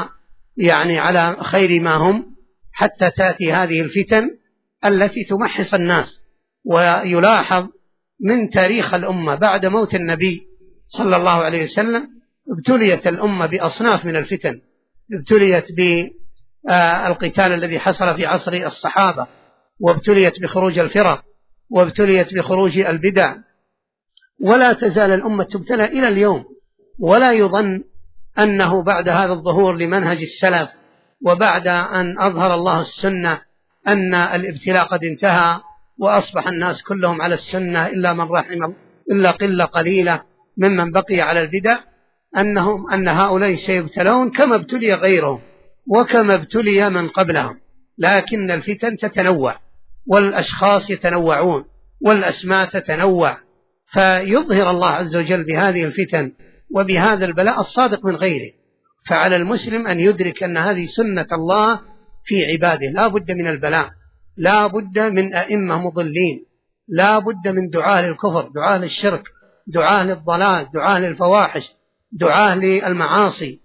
على خير ما هم، حتى تأتي هذه الفتن التي تمحص الناس. ويلاحظ من تاريخ الأمة بعد موت النبي صلى الله عليه وسلم ابتليت الأمة بأصناف من الفتن، ابتليت بالقتال الذي حصل في عصر الصحابة، وابتليت بخروج الفرق، وابتليت بخروج البدع، ولا تزال الأمة تبتلى إلى اليوم. ولا يظن أنه بعد هذا الظهور لمنهج السلف وبعد أن أظهر الله السنة أن الابتلاء قد انتهى وأصبح الناس كلهم على السنة إلا من رحم، إلا قلة قليلة ممن بقي على البدع، أن هؤلاء سيبتلون كما ابتلي غيرهم وكما ابتلي من قبلهم، لكن الفتن تتنوع والأشخاص يتنوعون والأسماء تتنوع، فيظهر الله عز وجل بهذه الفتن وبهذا البلاء الصادق من غيره. فعلى المسلم أن يدرك أن هذه سنة الله في عباده، لا بد من البلاء، لا بد من أئمة مضلين، لا بد من دعاة للكفر، دعاة للشرك، دعاة للضلال، دعاة للفواحش، دعاة للمعاصي،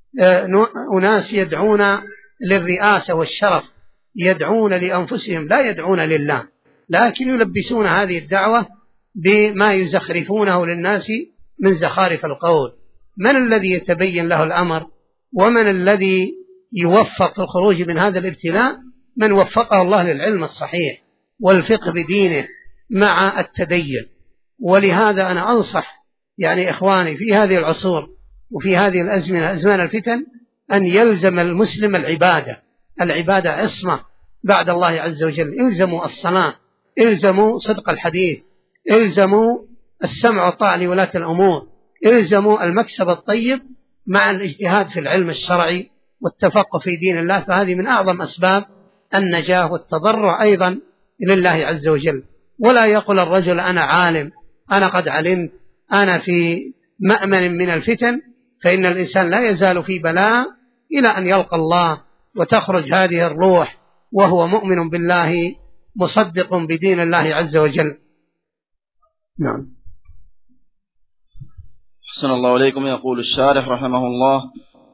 أناس يدعون للرئاسة والشرف، يدعون لأنفسهم لا يدعون لله، لكن يلبسون هذه الدعوة بما يزخرفونه للناس من زخارف القول. من الذي يتبين له الأمر ومن الذي يوفق الخروج من هذا الابتلاء من وفقه الله للعلم الصحيح والفقه بدينه مع التدين. ولهذا أنا أنصح يعني إخواني في هذه العصور وفي هذه الأزمنة أزمان الفتن أن يلزم المسلم العبادة عصمة بعد الله عز وجل. إلزموا الصلاة، إلزموا صدق الحديث، إلزموا السمع والطاعة لولاة الأمور، إلزموا المكسب الطيب مع الاجتهاد في العلم الشرعي والتفقه في دين الله. فهذه من أعظم أسباب النجاة والتضرع أيضا لله عز وجل. ولا يقول الرجل أنا عالم، أنا قد علمت، أنا في مأمن من الفتن، فإن الإنسان لا يزال في بلاء إلى أن يلقى الله وتخرج هذه الروح وهو مؤمن بالله مصدق بدين الله عز وجل. نعم. أحسن الله إليكم. يقول الشارح رحمه الله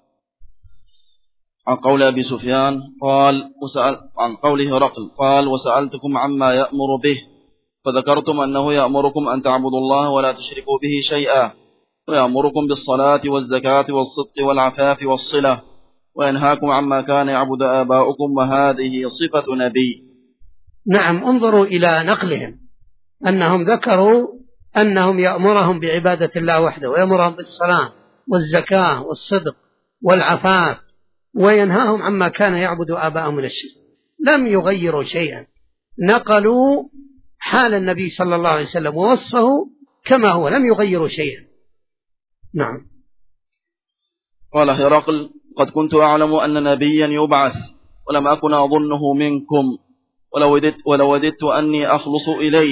عن قول أبي سفيان عن قوله هرقل قال وسألتكم عما يأمر به فذكرتم أنه يأمركم أن تعبدوا الله ولا تشركوا به شيئا، ويأمركم بالصلاة والزكاة والصدق والعفاف والصلة، وينهاكم عما كان يعبد آباؤكم، وهذه صفة نبي. نعم. انظروا إلى نقلهم أنهم ذكروا أنهم يأمرهم بعبادة الله وحده، ويأمرهم بالصلاة والزكاة والصدق والعفاف، وينهاهم عما كان يعبد آباؤهم من الشرك. لم يغيروا شيئا، نقلوا حال النبي صلى الله عليه وسلم ووصفه كما هو، لم يغيروا شيئا. نعم. قال هرقل قد كنت أعلم أن نبيا يبعث ولم أكن أظنه منكم، ولو وددت أني أخلص إليه،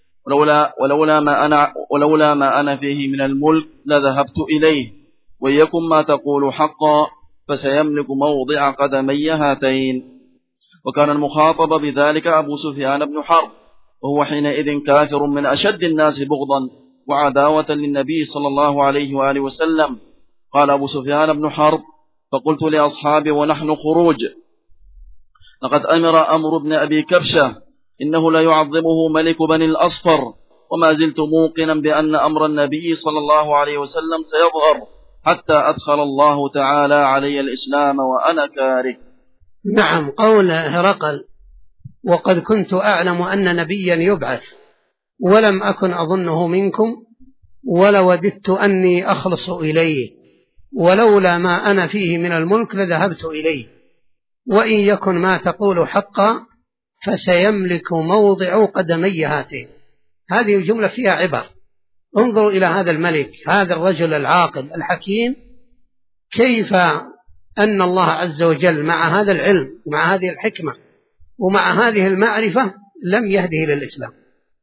ولولا ما أنا فيه من الملك لذهبت إليه، وإيكم ما تقول حقا فسيملك موضع قدمي هاتين. وكان المخاطب بذلك أبو سفيان بن حرب، وهو حينئذ كافر من أشد الناس بغضا وعداوة للنبي صلى الله عليه وآله وسلم. قال أبو سفيان بن حرب فقلت لأصحابي ونحن خروج لقد أمر بن أبي كبشة إنه لا يعظمه ملك بني الأصفر، وما زلت موقنا بأن أمر النبي صلى الله عليه وسلم سيظهر حتى أدخل الله تعالى علي الإسلام وأنا كاره. نعم. قول هرقل وقد كنت أعلم أن نبيا يبعث ولم أكن أظنه منكم، ولوددت أني أخلص إليه، ولولا ما أنا فيه من الملك لذهبت إليه، وإن يكن ما تقول حقا فسيملك موضع قدمي هاتين. هذه الجملة فيها عبر. انظروا إلى هذا الملك، هذا الرجل العاقل الحكيم، كيف أن الله عز وجل مع هذا العلم ومع هذه الحكمة ومع هذه المعرفة لم يهده للإسلام.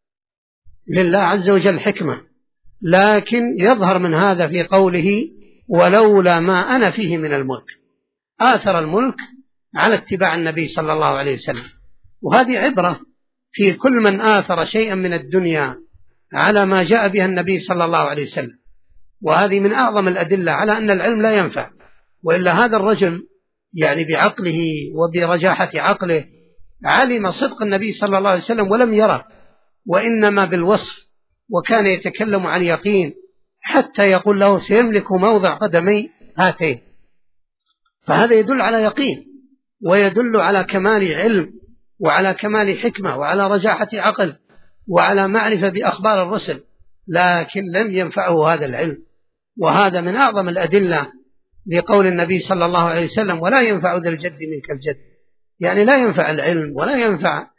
لله عز وجل حكمة، لكن يظهر من هذا في قوله ولولا ما أنا فيه من الملك. آثر الملك على اتباع النبي صلى الله عليه وسلم، وهذه عبرة في كل من آثر شيئا من الدنيا على ما جاء بها النبي صلى الله عليه وسلم. وهذه من أعظم الأدلة على أن العلم لا ينفع. وإلا هذا الرجل يعني بعقله وبرجاحة عقله علم صدق النبي صلى الله عليه وسلم ولم يره، وإنما بالوصف، وكان يتكلم عن يقين حتى يقول له سيملك موضع قدمي هاتين. فهذا يدل على يقين، ويدل على كمال علم، وعلى كمال حكمة، وعلى رجاحة عقل، وعلى معرفة بأخبار الرسل، لكن لم ينفعه هذا العلم. وهذا من أعظم الأدلة لقول النبي صلى الله عليه وسلم ولا ينفع ذا الجد منك الجد. يعني لا ينفع العلم ولا ينفع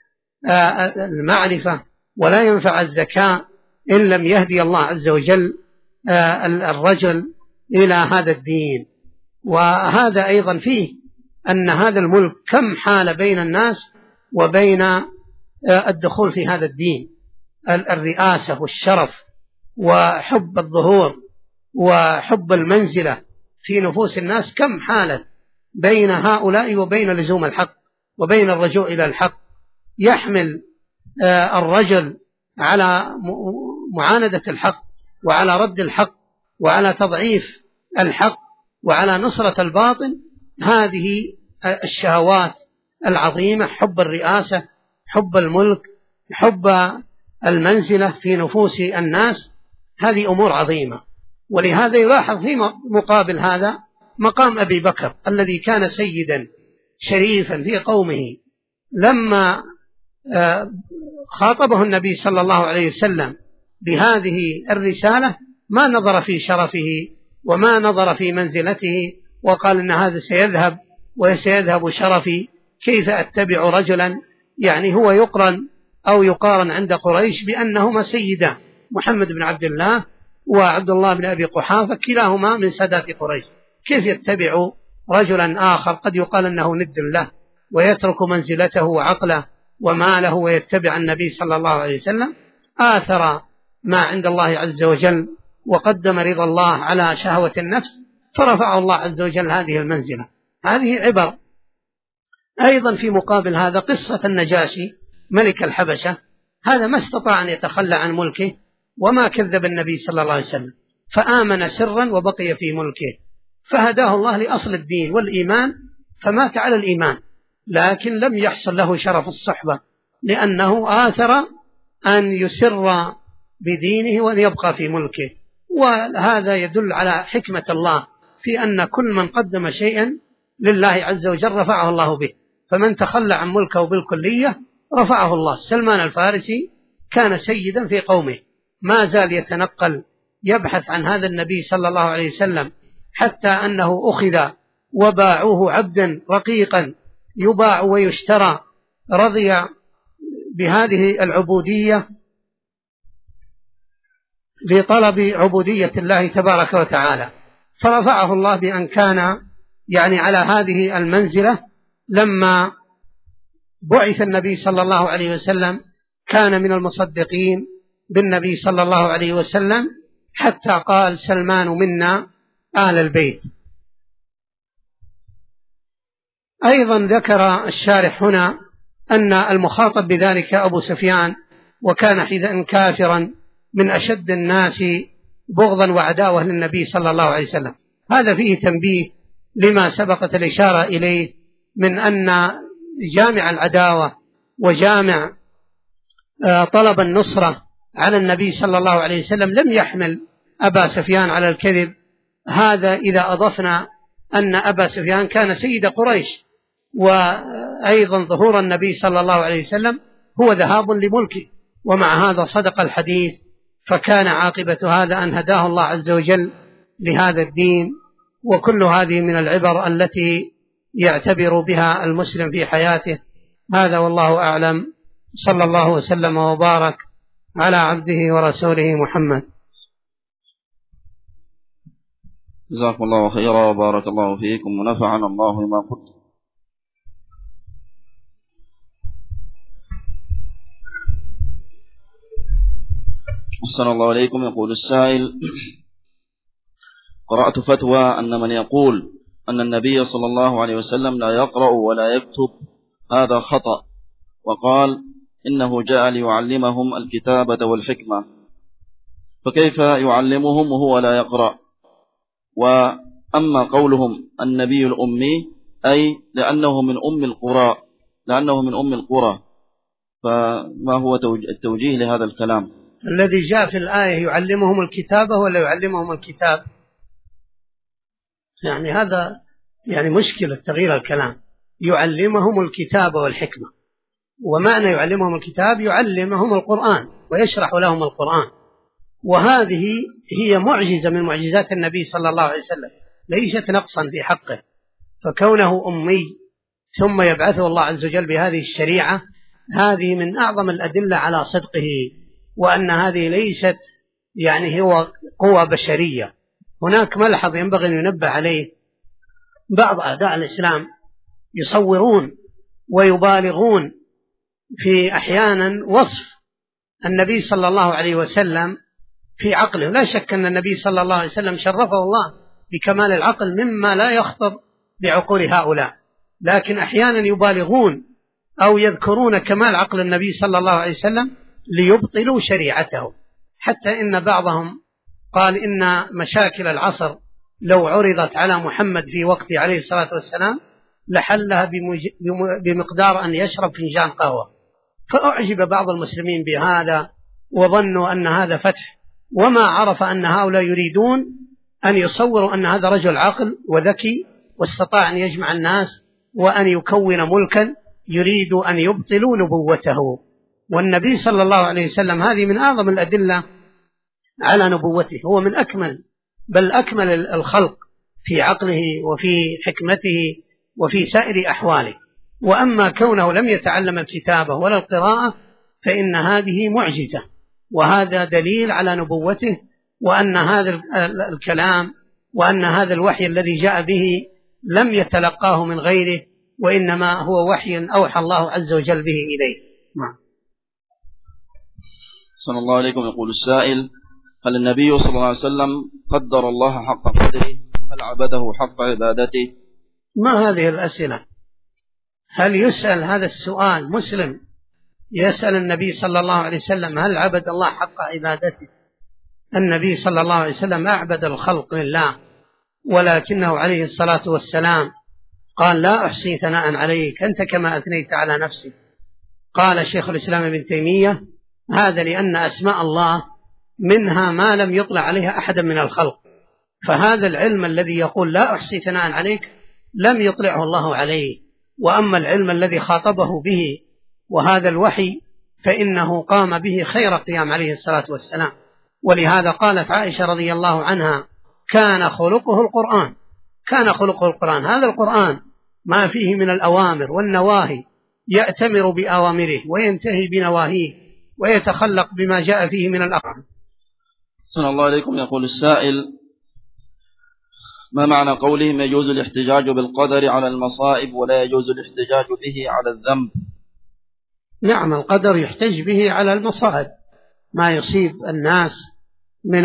المعرفة ولا ينفع الذكاء إن لم يهدي الله عز وجل الرجل إلى هذا الدين. وهذا أيضا فيه أن هذا الملك كم حال بين الناس وبين الدخول في هذا الدين، الرئاسة والشرف وحب الظهور وحب المنزلة في نفوس الناس، كم حالة بين هؤلاء وبين لزوم الحق وبين الرجوع إلى الحق. يحمل الرجل على معاندة الحق وعلى رد الحق وعلى تضعيف الحق وعلى نصرة الباطل هذه الشهوات العظيمة، حب الرئاسة، حب الملك، حب المنزلة في نفوس الناس، هذه أمور عظيمة. ولهذا يلاحظ في مقابل هذا مقام أبي بكر الذي كان سيدا شريفا في قومه، لما خاطبه النبي صلى الله عليه وسلم بهذه الرسالة ما نظر في شرفه وما نظر في منزلته وقال إن هذا سيذهب وسيذهب شرفي، كيف أتبع رجلا يعني هو يقرن أو يقارن عند قريش بأنهما سيدا، محمد بن عبد الله وعبد الله بن أبي قحافة كلاهما من سادات قريش، كيف يتبع رجلا آخر قد يقال أنه ند له ويترك منزلته وعقله وماله ويتبع النبي صلى الله عليه وسلم؟ آثر ما عند الله عز وجل وقدم رضا الله على شهوة النفس، فرفع الله عز وجل هذه المنزلة. هذه عبر. أيضا في مقابل هذا قصة النجاشي ملك الحبشة، هذا ما استطاع أن يتخلى عن ملكه وما كذب النبي صلى الله عليه وسلم، فآمن سرا وبقي في ملكه، فهداه الله لأصل الدين والإيمان فمات على الإيمان، لكن لم يحصل له شرف الصحبة لأنه آثر أن يسر بدينه وأن يبقى في ملكه. وهذا يدل على حكمة الله في أن كل من قدم شيئا لله عز وجل رفعه الله به، فمن تخلى عن ملكه بالكلية رفعه الله. سلمان الفارسي كان سيدا في قومه، ما زال يتنقل يبحث عن هذا النبي صلى الله عليه وسلم، حتى أنه أخذ وباعوه عبدا رقيقا يباع ويشترى، رضي بهذه العبودية لطلب عبودية الله تبارك وتعالى، فرفعه الله بأن كان يعني على هذه المنزلة. لما بعث النبي صلى الله عليه وسلم كان من المصدقين بالنبي صلى الله عليه وسلم، حتى قال سلمان منا آل البيت. أيضا ذكر الشارح هنا أن المخاطب بذلك أبو سفيان، وكان حينئذ كافرا من أشد الناس بغضا وعداوة للنبي صلى الله عليه وسلم. هذا فيه تنبيه لما سبقت الإشارة إليه من أن جامع العداوة وجامع طلب النصرة على النبي صلى الله عليه وسلم لم يحمل أبا سفيان على الكذب. هذا إذا أضفنا أن أبا سفيان كان سيد قريش، وأيضا ظهور النبي صلى الله عليه وسلم هو ذهاب لملكه، ومع هذا صدق الحديث، فكان عاقبة هذا أن هداه الله عز وجل لهذا الدين. وكل هذه من العبر التي يعتبر بها المسلم في حياته. هذا والله أعلم، صلى الله وسلم وبارك على عبده ورسوله محمد. جزاكم الله خيرا وبارك الله فيكم ونفعنا الله بما قلت. أحسن الله عليكم. يقول السائل: قرأت فتوى أن من يقول أن النبي صلى الله عليه وسلم لا يقرأ ولا يكتب هذا خطأ، وقال إنه جاء ليعلمهم الكتابة والحكمة، فكيف يعلمهم وهو لا يقرأ؟ وأما قولهم النبي الأمي أي لأنه من أم القرى، فما هو التوجيه لهذا الكلام؟ الذي جاء في الآية يعلمهم الكتابة ولا يعلمهم الكتاب؟ يعني هذا يعني مشكلة تغيير الكلام. يعلمهم الكتاب والحكمة، ومعنى يعلمهم الكتاب يعلمهم القرآن ويشرح لهم القرآن، وهذه هي معجزة من معجزات النبي صلى الله عليه وسلم، ليست نقصا في حقه. فكونه أمي ثم يبعثه الله عز وجل بهذه الشريعة، هذه من أعظم الأدلة على صدقه، وأن هذه ليست يعني هو قوة بشرية. هناك ملحظ ينبغي أن ينبه عليه: بعض أعداء الإسلام يصورون ويبالغون في أحيانا وصف النبي صلى الله عليه وسلم في عقله. لا شك أن النبي صلى الله عليه وسلم شرفه الله بكمال العقل مما لا يخطر بعقول هؤلاء، لكن أحيانا يبالغون أو يذكرون كمال عقل النبي صلى الله عليه وسلم ليبطلوا شريعته، حتى إن بعضهم قال إن مشاكل العصر لو عرضت على محمد في وقته عليه الصلاة والسلام لحلها بمقدار أن يشرب فنجان قهوة. فأعجب بعض المسلمين بهذا وظنوا أن هذا فتح، وما عرف أن هؤلاء يريدون أن يصوروا أن هذا رجل عاقل وذكي واستطاع أن يجمع الناس وأن يكون ملكا، يريد أن يبطلوا نبوته. والنبي صلى الله عليه وسلم هذه من أعظم الأدلة على نبوته، هو من أكمل بل أكمل الخلق في عقله وفي حكمته وفي سائر أحواله. وأما كونه لم يتعلم الكتابة ولا القراءة فإن هذه معجزة، وهذا دليل على نبوته، وأن هذا الكلام وأن هذا الوحي الذي جاء به لم يتلقاه من غيره، وإنما هو وحي أوحى الله عز وجل به إليه. صلى الله عليكم. يقول السائل: هل النبي صلى الله عليه وسلم قدر الله حق قدره، وهل عبده حق عبادته؟ ما هذه الأسئلة؟ هل يسأل هذا السؤال مسلم يسأل النبي صلى الله عليه وسلم هل عبد الله حق عبادته؟ النبي صلى الله عليه وسلم أعبد الخلق لله، ولكنه عليه الصلاة والسلام قال: لا أحصي ثناء عليك أنت كما أثنيت على نفسك. قال شيخ الإسلام ابن تيمية: هذا لأن أسماء الله منها ما لم يطلع عليها أحدا من الخلق، فهذا العلم الذي يقول لا أحصي ثناء عليك لم يطلعه الله عليه. وأما العلم الذي خاطبه به وهذا الوحي فإنه قام به خير قيام عليه الصلاة والسلام. ولهذا قالت عائشة رضي الله عنها: كان خلقه القرآن. كان خلقه القرآن، هذا القرآن ما فيه من الأوامر والنواهي يأتمر بأوامره وينتهي بنواهيه ويتخلق بما جاء فيه من الأقوال. صلى الله عليكم. يقول السائل: ما معنى قولهم يجوز الاحتجاج بالقدر على المصائب ولا يجوز الاحتجاج به على الذنب؟ نعم، القدر يحتج به على المصائب، ما يصيب الناس من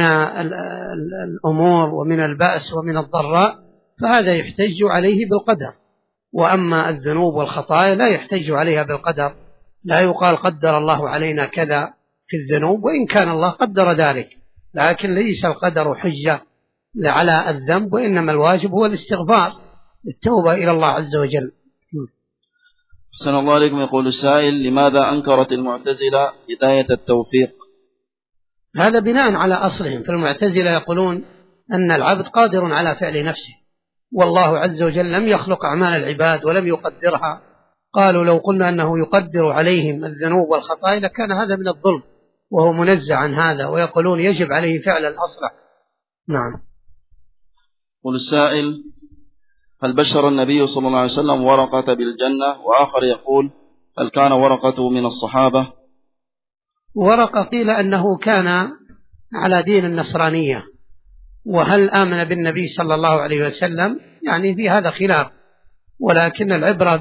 الأمور ومن البأس ومن الضراء فهذا يحتج عليه بالقدر. وأما الذنوب والخطايا لا يحتج عليها بالقدر، لا يقال قدر الله علينا كذا في الذنوب وإن كان الله قدر ذلك، لكن ليس القدر حجة على الذنب، وإنما الواجب هو الاستغفار التوبة إلى الله عز وجل. صلى الله عليكم. يقول السائل: لماذا أنكرت المعتزلة هداية التوفيق؟ هذا بناء على أصلهم، فالمعتزلة يقولون أن العبد قادر على فعل نفسه، والله عز وجل لم يخلق أعمال العباد ولم يقدرها. قالوا لو قلنا أنه يقدر عليهم الذنوب والخطايا لكان هذا من الظلم، وهو منزع عن هذا، ويقولون يجب عليه فعل الأصلح. نعم. يقول السائل: هل بشر النبي صلى الله عليه وسلم ورقة بالجنة؟ وآخر يقول: هل كان ورقة من الصحابة؟ ورقة قيل أنه كان على دين النصرانية، وهل آمن بالنبي صلى الله عليه وسلم يعني في هذا خلاف، ولكن العبرة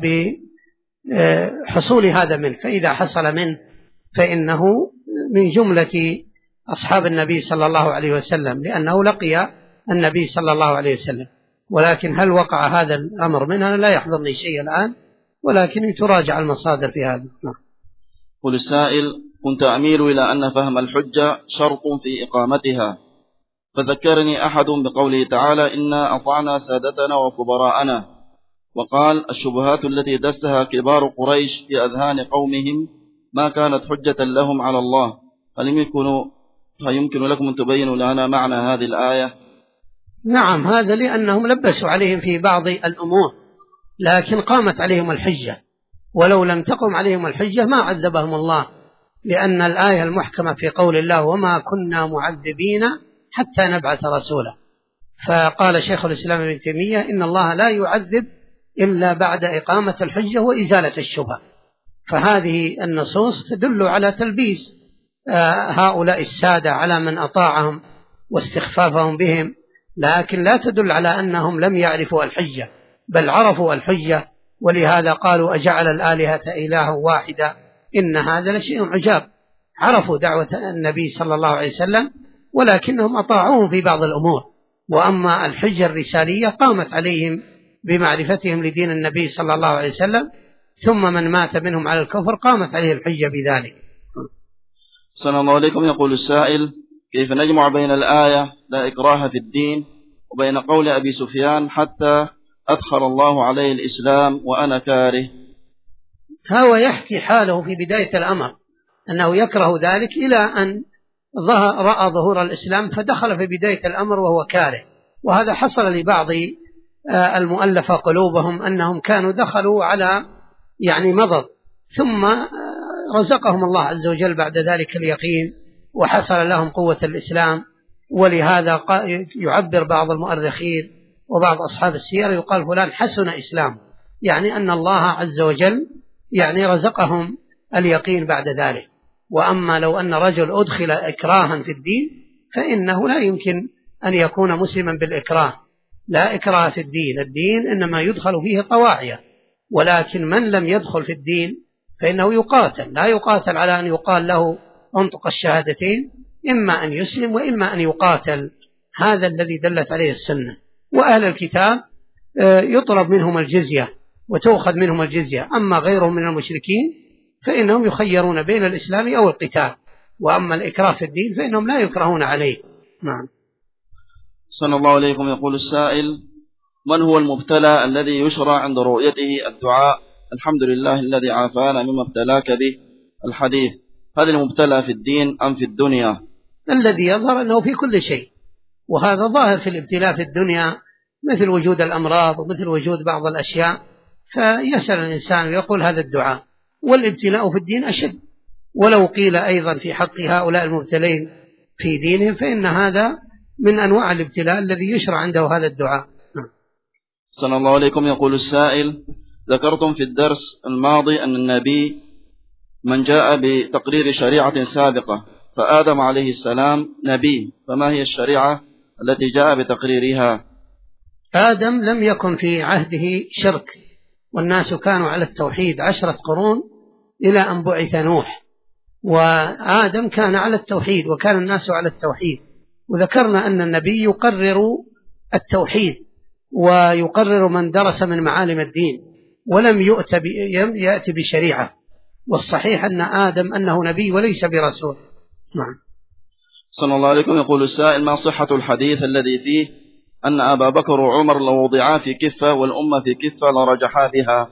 بحصول هذا منه، فإذا حصل منه فإنه من جملة أصحاب النبي صلى الله عليه وسلم، لأنه لقي النبي صلى الله عليه وسلم. ولكن هل وقع هذا الأمر منها لا يحضرني شيء الآن، ولكن تراجع المصادر في هذا. قل السائل: كنت أميل إلى أن فهم الحجة شرط في إقامتها، فذكرني أحد بقوله تعالى: إنا أطعنا سادتنا وكبراءنا، وقال: الشبهات التي دسها كبار قريش في أذهان قومهم ما كانت حجة لهم على الله. هل يمكن لكم أن تبينوا لنا معنى هذه الآية؟ نعم، هذا لأنهم لبسوا عليهم في بعض الأمور، لكن قامت عليهم الحجة، ولو لم تقم عليهم الحجة ما عذبهم الله، لأن الآية المحكمة في قول الله: وما كنا معذبين حتى نبعث رسولا. فقال شيخ الإسلام ابن تيمية: إن الله لا يعذب إلا بعد إقامة الحجة وإزالة الشبهة. فهذه النصوص تدل على تلبيس هؤلاء السادة على من أطاعهم واستخفافهم بهم، لكن لا تدل على أنهم لم يعرفوا الحجة، بل عرفوا الحجة، ولهذا قالوا: أجعل الآلهة إلها واحدا إن هذا لشيء عجاب. عرفوا دعوة النبي صلى الله عليه وسلم ولكنهم أطاعوه في بعض الأمور، وأما الحجة الرسالية قامت عليهم بمعرفتهم لدين النبي صلى الله عليه وسلم، ثم من مات منهم على الكفر قامت عليه الحجة بذلك. صلى الله عليكم. يقول السائل: كيف نجمع بين الآية لا إكراه في الدين وبين قول أبي سفيان حتى أدخل الله عليه الإسلام وأنا كاره؟ هو يحكي حاله في بداية الأمر أنه يكره ذلك إلى أن رأى ظهور الإسلام فدخل في بداية الأمر وهو كاره، وهذا حصل لبعض المؤلف قلوبهم أنهم كانوا دخلوا على مضض، ثم رزقهم الله عز وجل بعد ذلك اليقين وحصل لهم قوة الإسلام. ولهذا يعبر بعض المؤرخين وبعض أصحاب السير يقال فلان حسن إسلام، أن الله عز وجل رزقهم اليقين بعد ذلك. وأما لو أن رجل أدخل إكراها في الدين فإنه لا يمكن أن يكون مسلما بالإكراه، لا إكراه في الدين، الدين إنما يدخل فيه طواعية، ولكن من لم يدخل في الدين فإنه يقاتل، لا يقاتل على أن يقال له انطق الشهادتين، إما أن يسلم وإما أن يقاتل. هذا الذي دلت عليه السنة. وأهل الكتاب يطلب منهم الجزية وتؤخذ منهم الجزية، أما غيرهم من المشركين فإنهم يخيرون بين الإسلام أو القتال، وأما الإكراه في الدين فإنهم لا يكرهون عليه. نعم. صلى الله عليكم. يقول السائل: من هو المبتلى الذي يشرع عند رؤيته الدعاء الحمد لله الذي عافانا مما ابتلاك به؟ الحديث: هل المبتلى في الدين أم في الدنيا؟ الذي يظهر أنه في كل شيء، وهذا ظاهر في الابتلاء في الدنيا، مثل وجود الأمراض ومثل وجود بعض الأشياء، فيسأل الإنسان ويقول هذا الدعاء. والابتلاء في الدين أشد، ولو قيل أيضا في حق هؤلاء المبتلين في دينهم فإن هذا من أنواع الابتلاء الذي يشرع عنده هذا الدعاء. صلى الله عليكم. يقول السائل: ذكرتم في الدرس الماضي أن النبي من جاء بتقرير شريعة سابقة، فآدم عليه السلام نبي، فما هي الشريعة التي جاء بتقريرها؟ آدم لم يكن في عهده شرك، والناس كانوا على التوحيد 10 قرون إلى أن بعث نوح، وآدم كان على التوحيد وكان الناس على التوحيد. وذكرنا أن النبي يقرر التوحيد ويقرر من درس من معالم الدين، ولم يأتي بشريعة، والصحيح أن آدم أنه نبي وليس برسول. نعم. صلى الله عليكم. يقول السائل: ما صحة الحديث الذي فيه أن أبا بكر وعمر لو وضعا في كفة والأمة في كفة لرجحا بها؟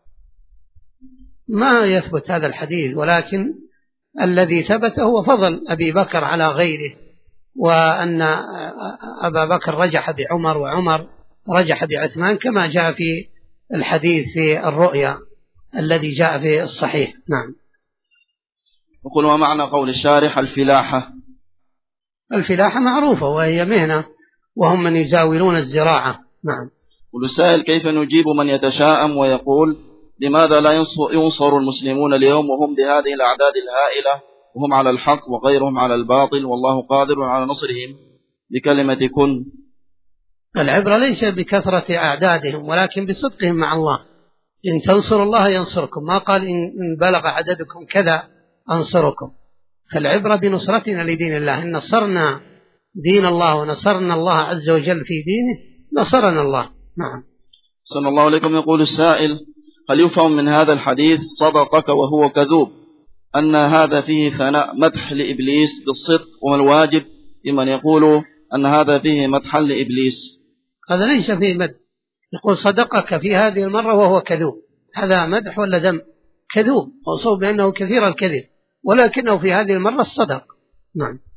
ما يثبت هذا الحديث، ولكن الذي ثبت هو فضل أبي بكر على غيره، وأن أبا بكر رجح بعمر وعمر رجح بعثمان، كما جاء في الحديث في الرؤيا الذي جاء في الصحيح. نعم. وقل: ومعنى قول الشارح الفلاحة؟ الفلاحة معروفة وهي مهنة، وهم من يزاولون الزراعة. نعم. والسائل: كيف نجيب من يتشاءم ويقول لماذا لا ينصر المسلمون اليوم وهم بهذه الأعداد الهائلة وهم على الحق وغيرهم على الباطل والله قادر على نصرهم بكلمة كن؟ العبرة ليس بكثرة أعدادهم ولكن بصدقهم مع الله. إن تنصروا الله ينصركم، ما قال إن بلغ عددكم كذا أنصركم. فالعبرة بنصرتنا لدين الله، إن نصرنا دين الله ونصرنا الله عز وجل في دينه نصرنا الله. نعم. صلى الله عليكم. يقول السائل: هل يفهم من هذا الحديث صدقك وهو كذوب أن هذا فيه ثناء مدح لإبليس بالصدق، وما الواجب لمن يقول أن هذا فيه مدحا لإبليس؟ هذا ليس فيه مدح، يقول صدقك في هذه المرة وهو كذوب، هذا مدح ولا ذم؟ كذوب، موصوف بأنه كثير الكذب، ولكنه في هذه المرة الصدق. نعم.